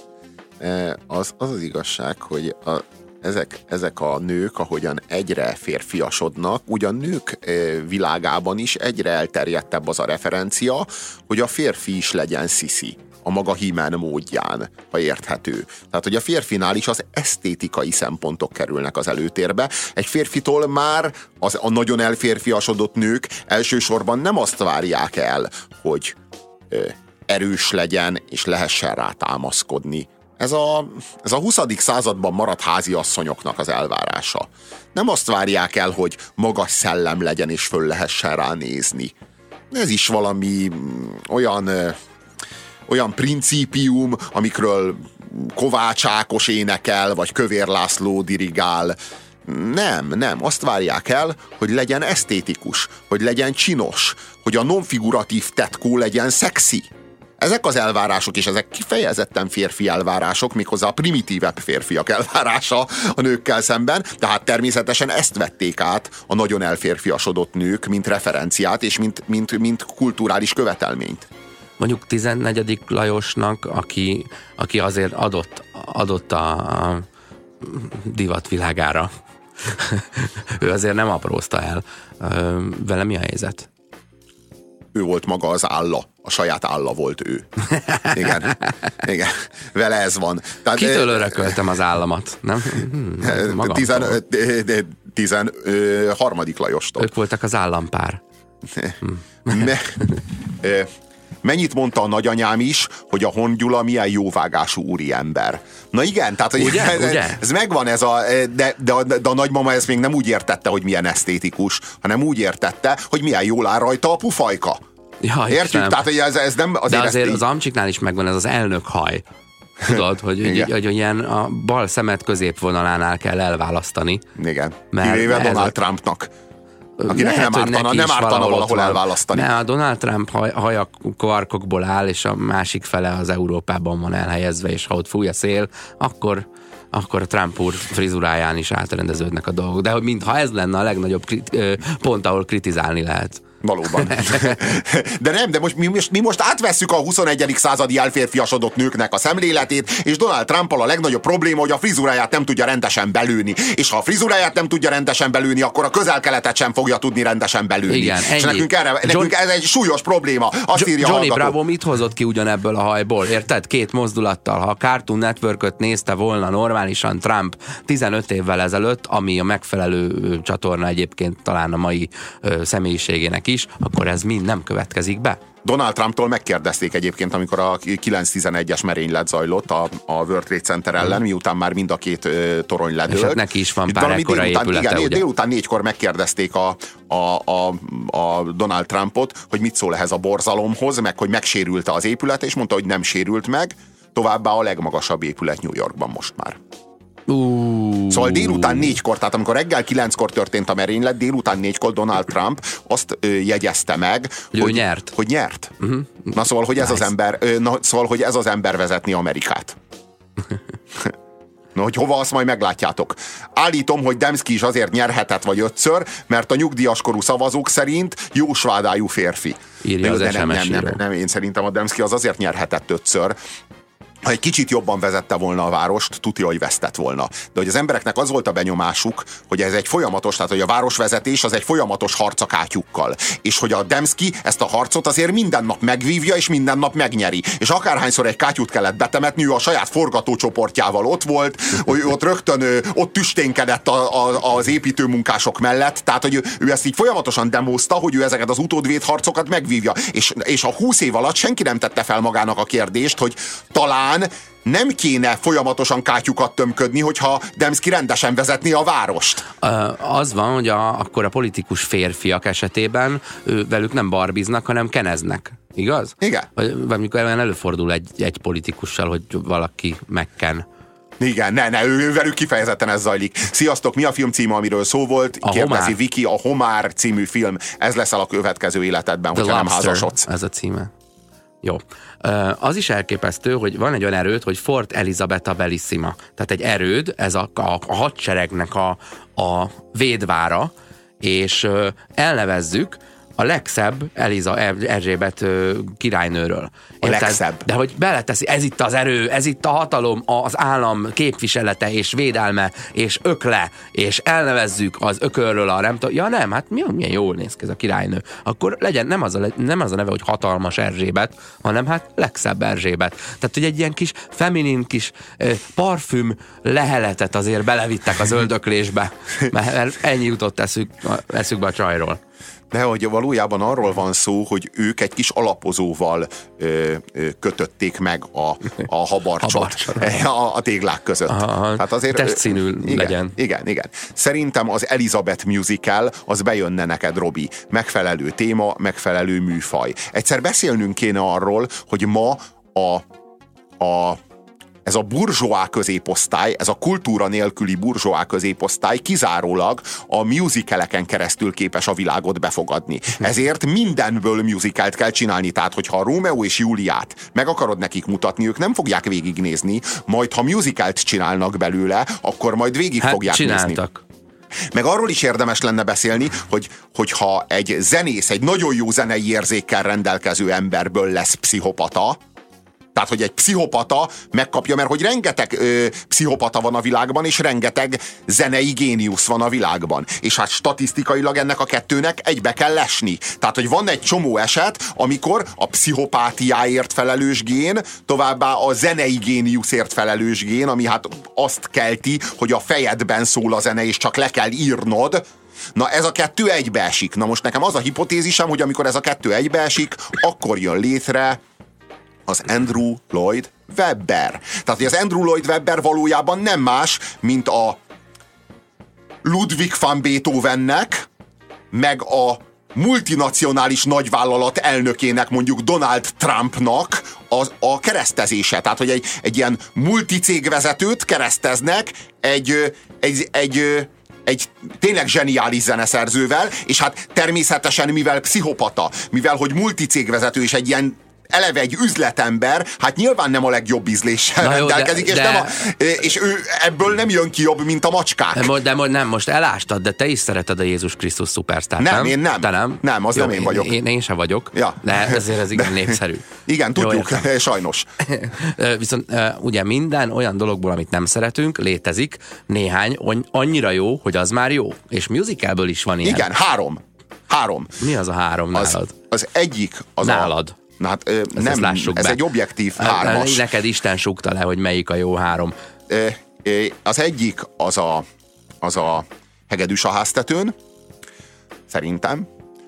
Az igazság, hogy ezek a nők, ahogyan egyre férfiasodnak, ugyan nők világában is egyre elterjedtebb az a referencia, hogy a férfi is legyen Sisi a maga He-Man módján, ha érthető. Tehát, hogy a férfinál is az esztétikai szempontok kerülnek az előtérbe. Egy férfitól már a nagyon elférfiasodott nők elsősorban nem azt várják el, hogy erős legyen, és lehessen rá támaszkodni. Ez a 20. században maradt háziasszonyoknak az elvárása. Nem azt várják el, hogy magas szellem legyen, és föl lehessen rá nézni. Ez is valami olyan principium, amikről Kovács Ákos énekel, vagy Kövér László dirigál. Nem. Azt várják el, hogy legyen esztétikus, hogy legyen csinos, hogy a nonfiguratív tetkó legyen szexi. Ezek az elvárások, és ezek kifejezetten férfi elvárások, méghozzá a primitívebb férfiak elvárása a nőkkel szemben, tehát természetesen ezt vették át a nagyon elférfiasodott nők, mint referenciát, és mint kulturális követelményt. Mondjuk 14. Lajosnak, aki azért adott a divat világára. Ő azért nem aprózta el. Vele mi a helyzet? Ő volt maga az álla. A saját álla volt ő. Igen. Vele ez van. Tehát, kitől örököltem az államat? Nem? 13. Lajostól. Ők voltak az állampár. Mennyit mondta a nagyanyám is, hogy a Hon Gyula milyen jóvágású úriember. Na igen, tehát ugye? Ez megvan, de a nagymama ezt még nem úgy értette, hogy milyen esztétikus, hanem úgy értette, hogy milyen jól áll rajta a pufajka. Ja, értjük? Tehát, hogy ez nem... Azért az amcsiknál is megvan ez az elnök haj. Tudod, hogy ilyen a bal szemet középvonalánál kell elválasztani. Igen. Kivéve Donald Trumpnak. Akinek lehet, nem ártana valahol elválasztani. A Donald Trump haja kvarkokból áll, és a másik fele az Európában van elhelyezve, és ha ott fúj a szél, akkor a Trump úr frizuráján is átrendeződnek a dolgok. De mintha ez lenne a legnagyobb pont, ahol kritizálni lehet. Valóban. De mi most átvesszük a 21. századi elférfiasodott nőknek a szemléletét, és Donald Trumpal a legnagyobb probléma, hogy a frizuráját nem tudja rendesen belőni. És ha a frizuráját nem tudja rendesen belőni, akkor a Közel-Keletet sem fogja tudni rendesen belőni. Igen, és nekünk ez egy súlyos probléma. Azt írja Johnny hallgató. Bravo mit hozott ki ugyanebből a hajból? Érted? 2 mozdulattal. Ha a Cartoon Networköt nézte volna normálisan Trump 15 évvel ezelőtt, ami a megfelelő csatorna egyébként talán a mai személyiségének is, akkor ez mind nem következik be. Donald Trumptól megkérdezték egyébként, amikor a 9/11-es merénylet zajlott a World Trade Center ellen, miután már mind a két torony ledőlt. És hát neki is van pár ekkora épülete, igen, ugye? Délután 4-kor megkérdezték a Donald Trumpot, hogy mit szól ehhez a borzalomhoz, meg hogy megsérült-e az épület, és mondta, hogy nem sérült meg. Továbbá a legmagasabb épület New Yorkban most már. Szóval délután 4-kor, tehát amikor reggel 9-kor történt a merénylet, délután 4-kor Donald Trump azt jegyezte meg, hogy nyert. Hogy nyert. Na szóval, hogy ez az ember vezetni Amerikát. Na, hogy hova, azt majd meglátjátok. Állítom, hogy Demszky is azért nyerhetett vagy 5-ször, mert a nyugdíjaskorú szavazók szerint jósvádájú férfi. Írja az SMS író. Nem, én szerintem a Demszky az azért nyerhetett 5-ször, ha egy kicsit jobban vezette volna a várost, tudja, hogy vesztett volna. De hogy az embereknek az volt a benyomásuk, hogy ez egy folyamatos, tehát hogy a városvezetés az egy folyamatos harc a kátyukkal. És hogy a Demszky ezt a harcot azért minden nap megvívja, és minden nap megnyeri. És akárhányszor egy kátyút kellett betemetni, ő a saját forgatócsoportjával ott volt, hogy ott rögtön ott tüsténkedett az építőmunkások mellett. Tehát, hogy ő ezt így folyamatosan demózta, hogy ő ezeket az utódvédharcokat megvívja. És a 20 év alatt senki nem tette fel magának a kérdést, hogy talán nem kéne folyamatosan kátyukat tömködni, hogyha Demszky rendesen vezetné a várost. Az van, hogy akkor a politikus férfiak esetében velük nem barbiznak, hanem keneznek. Igaz? Igen. Vagy amikor előfordul egy politikussal, hogy valaki megken. Igen, ő velük kifejezetten ez zajlik. Sziasztok, mi a film címe, amiről szó volt? Kérdezi Viki, a Homár című film. Ez leszel a következő életedben, hogyha nem házasodsz. Ez a címe. Jó. Az is elképesztő, hogy van egy olyan erőd, hogy Fort Elisabetta Bellissima. Tehát egy erőd, ez a hadseregnek a védvára, és elnevezzük a legszebb Erzsébet királynőről. A legszebb. De hogy beleteszi, ez itt az erő, ez itt a hatalom, az állam képviselete és védelme, és ökle, és elnevezzük az ökölről a nem tudom. Ja nem, hát milyen jól néz ki ez a királynő. Akkor legyen nem az a neve, hogy hatalmas Erzsébet, hanem hát legszebb Erzsébet. Tehát, hogy egy ilyen kis feminin kis parfüm leheletet azért belevittek az öldöklésbe, mert ennyi jutott eszükbe a csajról. De hogy valójában arról van szó, hogy ők egy kis alapozóval kötötték meg a habarcsot a téglák között. Hát azért, testszínű legyen. Igen. Szerintem az Elizabeth musical az bejönne neked, Robi. Megfelelő téma, megfelelő műfaj. Egyszer beszélnünk kéne arról, hogy ma ez a burzsóá középosztály, ez a kultúra nélküli burzsóá középosztály kizárólag a musicaleken keresztül képes a világot befogadni. Ezért mindenből musicalt kell csinálni. Tehát, hogyha a Rómeó és Júliát meg akarod nekik mutatni, ők nem fogják végignézni, majd ha musicalt csinálnak belőle, akkor majd végig fogják nézni. Meg arról is érdemes lenne beszélni, hogyha egy zenész, egy nagyon jó zenei érzékkel rendelkező emberből lesz pszichopata, tehát, hogy egy pszichopata megkapja, mert hogy rengeteg pszichopata van a világban, és rengeteg zenei géniusz van a világban. És hát statisztikailag ennek a kettőnek egybe kell esni. Tehát, hogy van egy csomó eset, amikor a pszichopátiáért felelős gén, továbbá a zenei géniuszért felelős gén, ami hát azt kelti, hogy a fejedben szól a zene, és csak le kell írnod. Na, ez a kettő egybeesik. Na most nekem az a hipotézisem, hogy amikor ez a kettő egybeesik, akkor jön létre az Andrew Lloyd Webber. Tehát, hogy az Andrew Lloyd Webber valójában nem más, mint a Ludwig van Beethovennek, meg a multinacionális nagyvállalat elnökének, mondjuk Donald Trumpnak a keresztezése. Tehát, hogy egy ilyen multicégvezetőt kereszteznek egy tényleg zseniális zeneszerzővel, és hát természetesen, mivel pszichopata, mivel hogy multicégvezető és egy ilyen eleve egy üzletember, hát nyilván nem a legjobb ízléssel rendelkezik, és ő ebből nem jön ki jobb, mint a macskák. Nem, most elástad, de te is szereted a Jézus Krisztus szupersztárt, nem? Én nem. Te nem? Nem, az nem én vagyok. Én sem vagyok, de ezért ez igen népszerű. Igen, tudjuk, sajnos. Viszont ugye minden olyan dologból, amit nem szeretünk, létezik néhány annyira jó, hogy az már jó. És musicalből is van ilyen. Igen, három. Mi az a három nálad? Az egyik az nálad. Na hát nem, ez egy objektív hármas. Neked Isten súgta le, hogy melyik a jó három. Az egyik az a hegedűs a háztetőn, szerintem.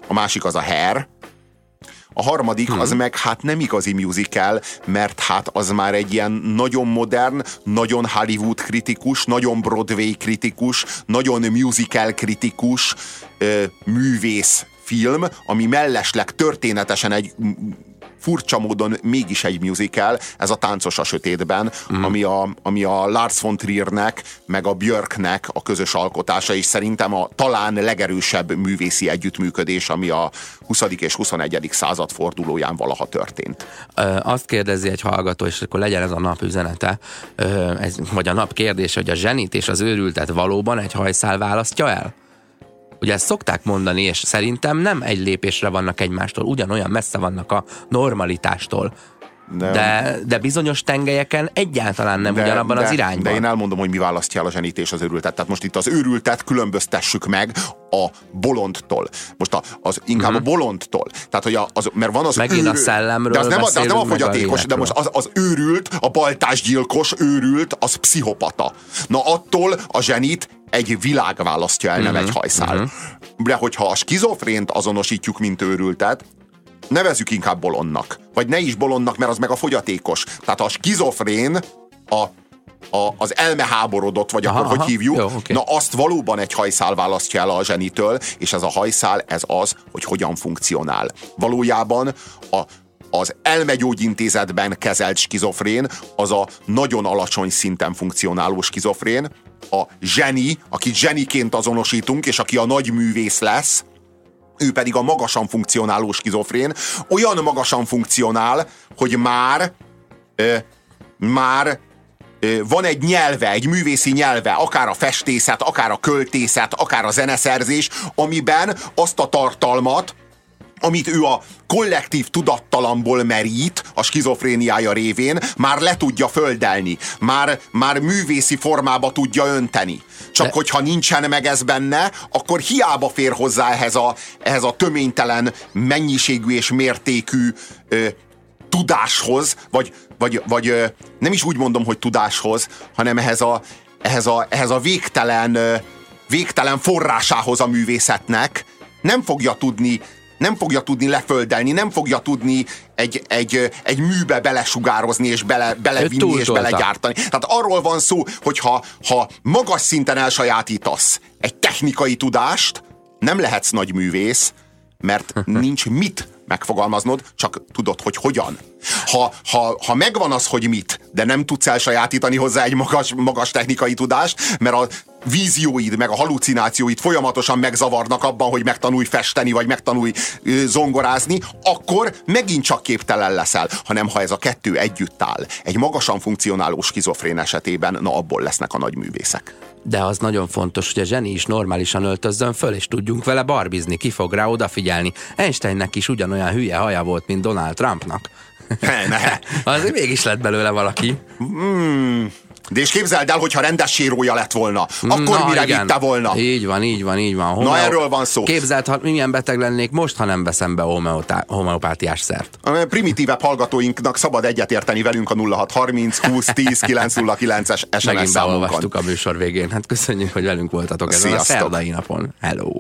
a másik az a Hair, a harmadik az meg hát nem igazi musical, mert hát az már egy ilyen nagyon modern, nagyon Hollywood kritikus, nagyon Broadway kritikus, nagyon musical kritikus művész film, ami mellesleg történetesen egy furcsa módon mégis egy musical, ez a Táncos a sötétben, ami a Lars von Triernek, meg a Björknek a közös alkotása, és szerintem a talán legerősebb művészi együttműködés, ami a 20. és 21. század fordulóján valaha történt. Azt kérdezi egy hallgató, és akkor legyen ez a nap üzenete, vagy a nap kérdése, hogy a zsenit és az őrültet valóban egy hajszál választja el? Ugye ezt szokták mondani, és szerintem nem egy lépésre vannak egymástól, ugyanolyan messze vannak a normalitástól. De bizonyos tengelyeken egyáltalán nem ugyanabban az irányban. De én elmondom, hogy mi választja el a zsenit és az őrültet. Tehát most itt az őrültet különböztessük meg a bolondtól. Most inkább a bolondtól. Tehát, hogy mert van az megint a szellemről de az nem a fogyatékos, de most az őrült, a baltásgyilkos őrült, az pszichopata. Na attól a zsenit egy világ választja el, nem egy hajszál. De hogyha a skizofrént azonosítjuk, mint őrültet, nevezzük inkább bolondnak. Vagy ne is bolondnak, mert az meg a fogyatékos. Tehát a skizofrén az elmeháborodott, vagy akkor hogy hívjuk, jó, okay. Na azt valóban egy hajszál választja el a zsenitől, és ez a hajszál, ez az, hogy hogyan funkcionál. Valójában az elmegyógyintézetben kezelt skizofrén, az a nagyon alacsony szinten funkcionáló skizofrén, a zseni, akit zseniként azonosítunk, és aki a nagy művész lesz, ő pedig a magasan funkcionáló skizofrén, olyan magasan funkcionál, hogy már van egy nyelve, egy művészi nyelve, akár a festészet, akár a költészet, akár a zeneszerzés, amiben azt a tartalmat, amit ő a kollektív tudattalamból merít a skizofréniája révén, már le tudja földelni, már művészi formába tudja önteni. Csak hogyha nincsen meg ez benne, akkor hiába fér hozzá ehhez a töménytelen mennyiségű és mértékű tudáshoz, vagy nem is úgy mondom, hogy tudáshoz, hanem ehhez a végtelen forrásához a művészetnek nem fogja tudni leföldelni, nem fogja tudni egy műbe belesugározni, és belevinni, és belegyártani. Tehát arról van szó, hogy ha magas szinten elsajátítasz egy technikai tudást, nem lehetsz nagy művész, mert nincs mit megfogalmaznod, csak tudod, hogy hogyan. Ha megvan az, hogy mit, de nem tudsz elsajátítani hozzá egy magas technikai tudást, mert a vízióid, meg a halucinációid folyamatosan megzavarnak abban, hogy megtanulj festeni, vagy megtanulj zongorázni, akkor megint csak képtelen leszel. Hanem ha ez a kettő együtt áll, egy magasan funkcionáló skizofrén esetében, na abból lesznek a nagy művészek. De az nagyon fontos, hogy a zseni is normálisan öltözzön föl, és tudjunk vele barbizni, ki fog rá odafigyelni. Einsteinnek is ugyanolyan hülye haja volt, mint Donald Trumpnak. Ne. Azért mégis lett belőle valaki. De és képzeld el, hogyha rendes sérója lett volna, akkor mire vitte volna? Így van. Na erről van szó. Képzeld, ha milyen beteg lennék most, ha nem veszem be homeopátiás szert. A primitívebb hallgatóinknak szabad egyetérteni velünk a 0630 20 10 909-es SMS megint számunkon. beolvastuk a műsor végén. Hát köszönjük, hogy velünk voltatok ezen a szerdai napon. Hello!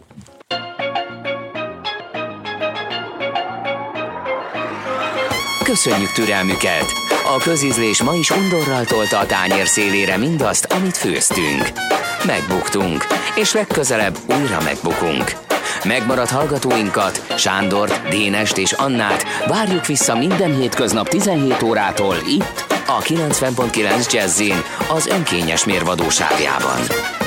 Köszönjük türelmüket! A közízlés ma is undorral tolta a tányér szélére mindazt, amit főztünk. Megbuktunk, és legközelebb újra megbukunk. Megmaradt hallgatóinkat, Sándort, Dénest és Annát várjuk vissza minden hétköznap 17 órától itt, a 90.9 Jazzin, az önkényes mérvadóságjában.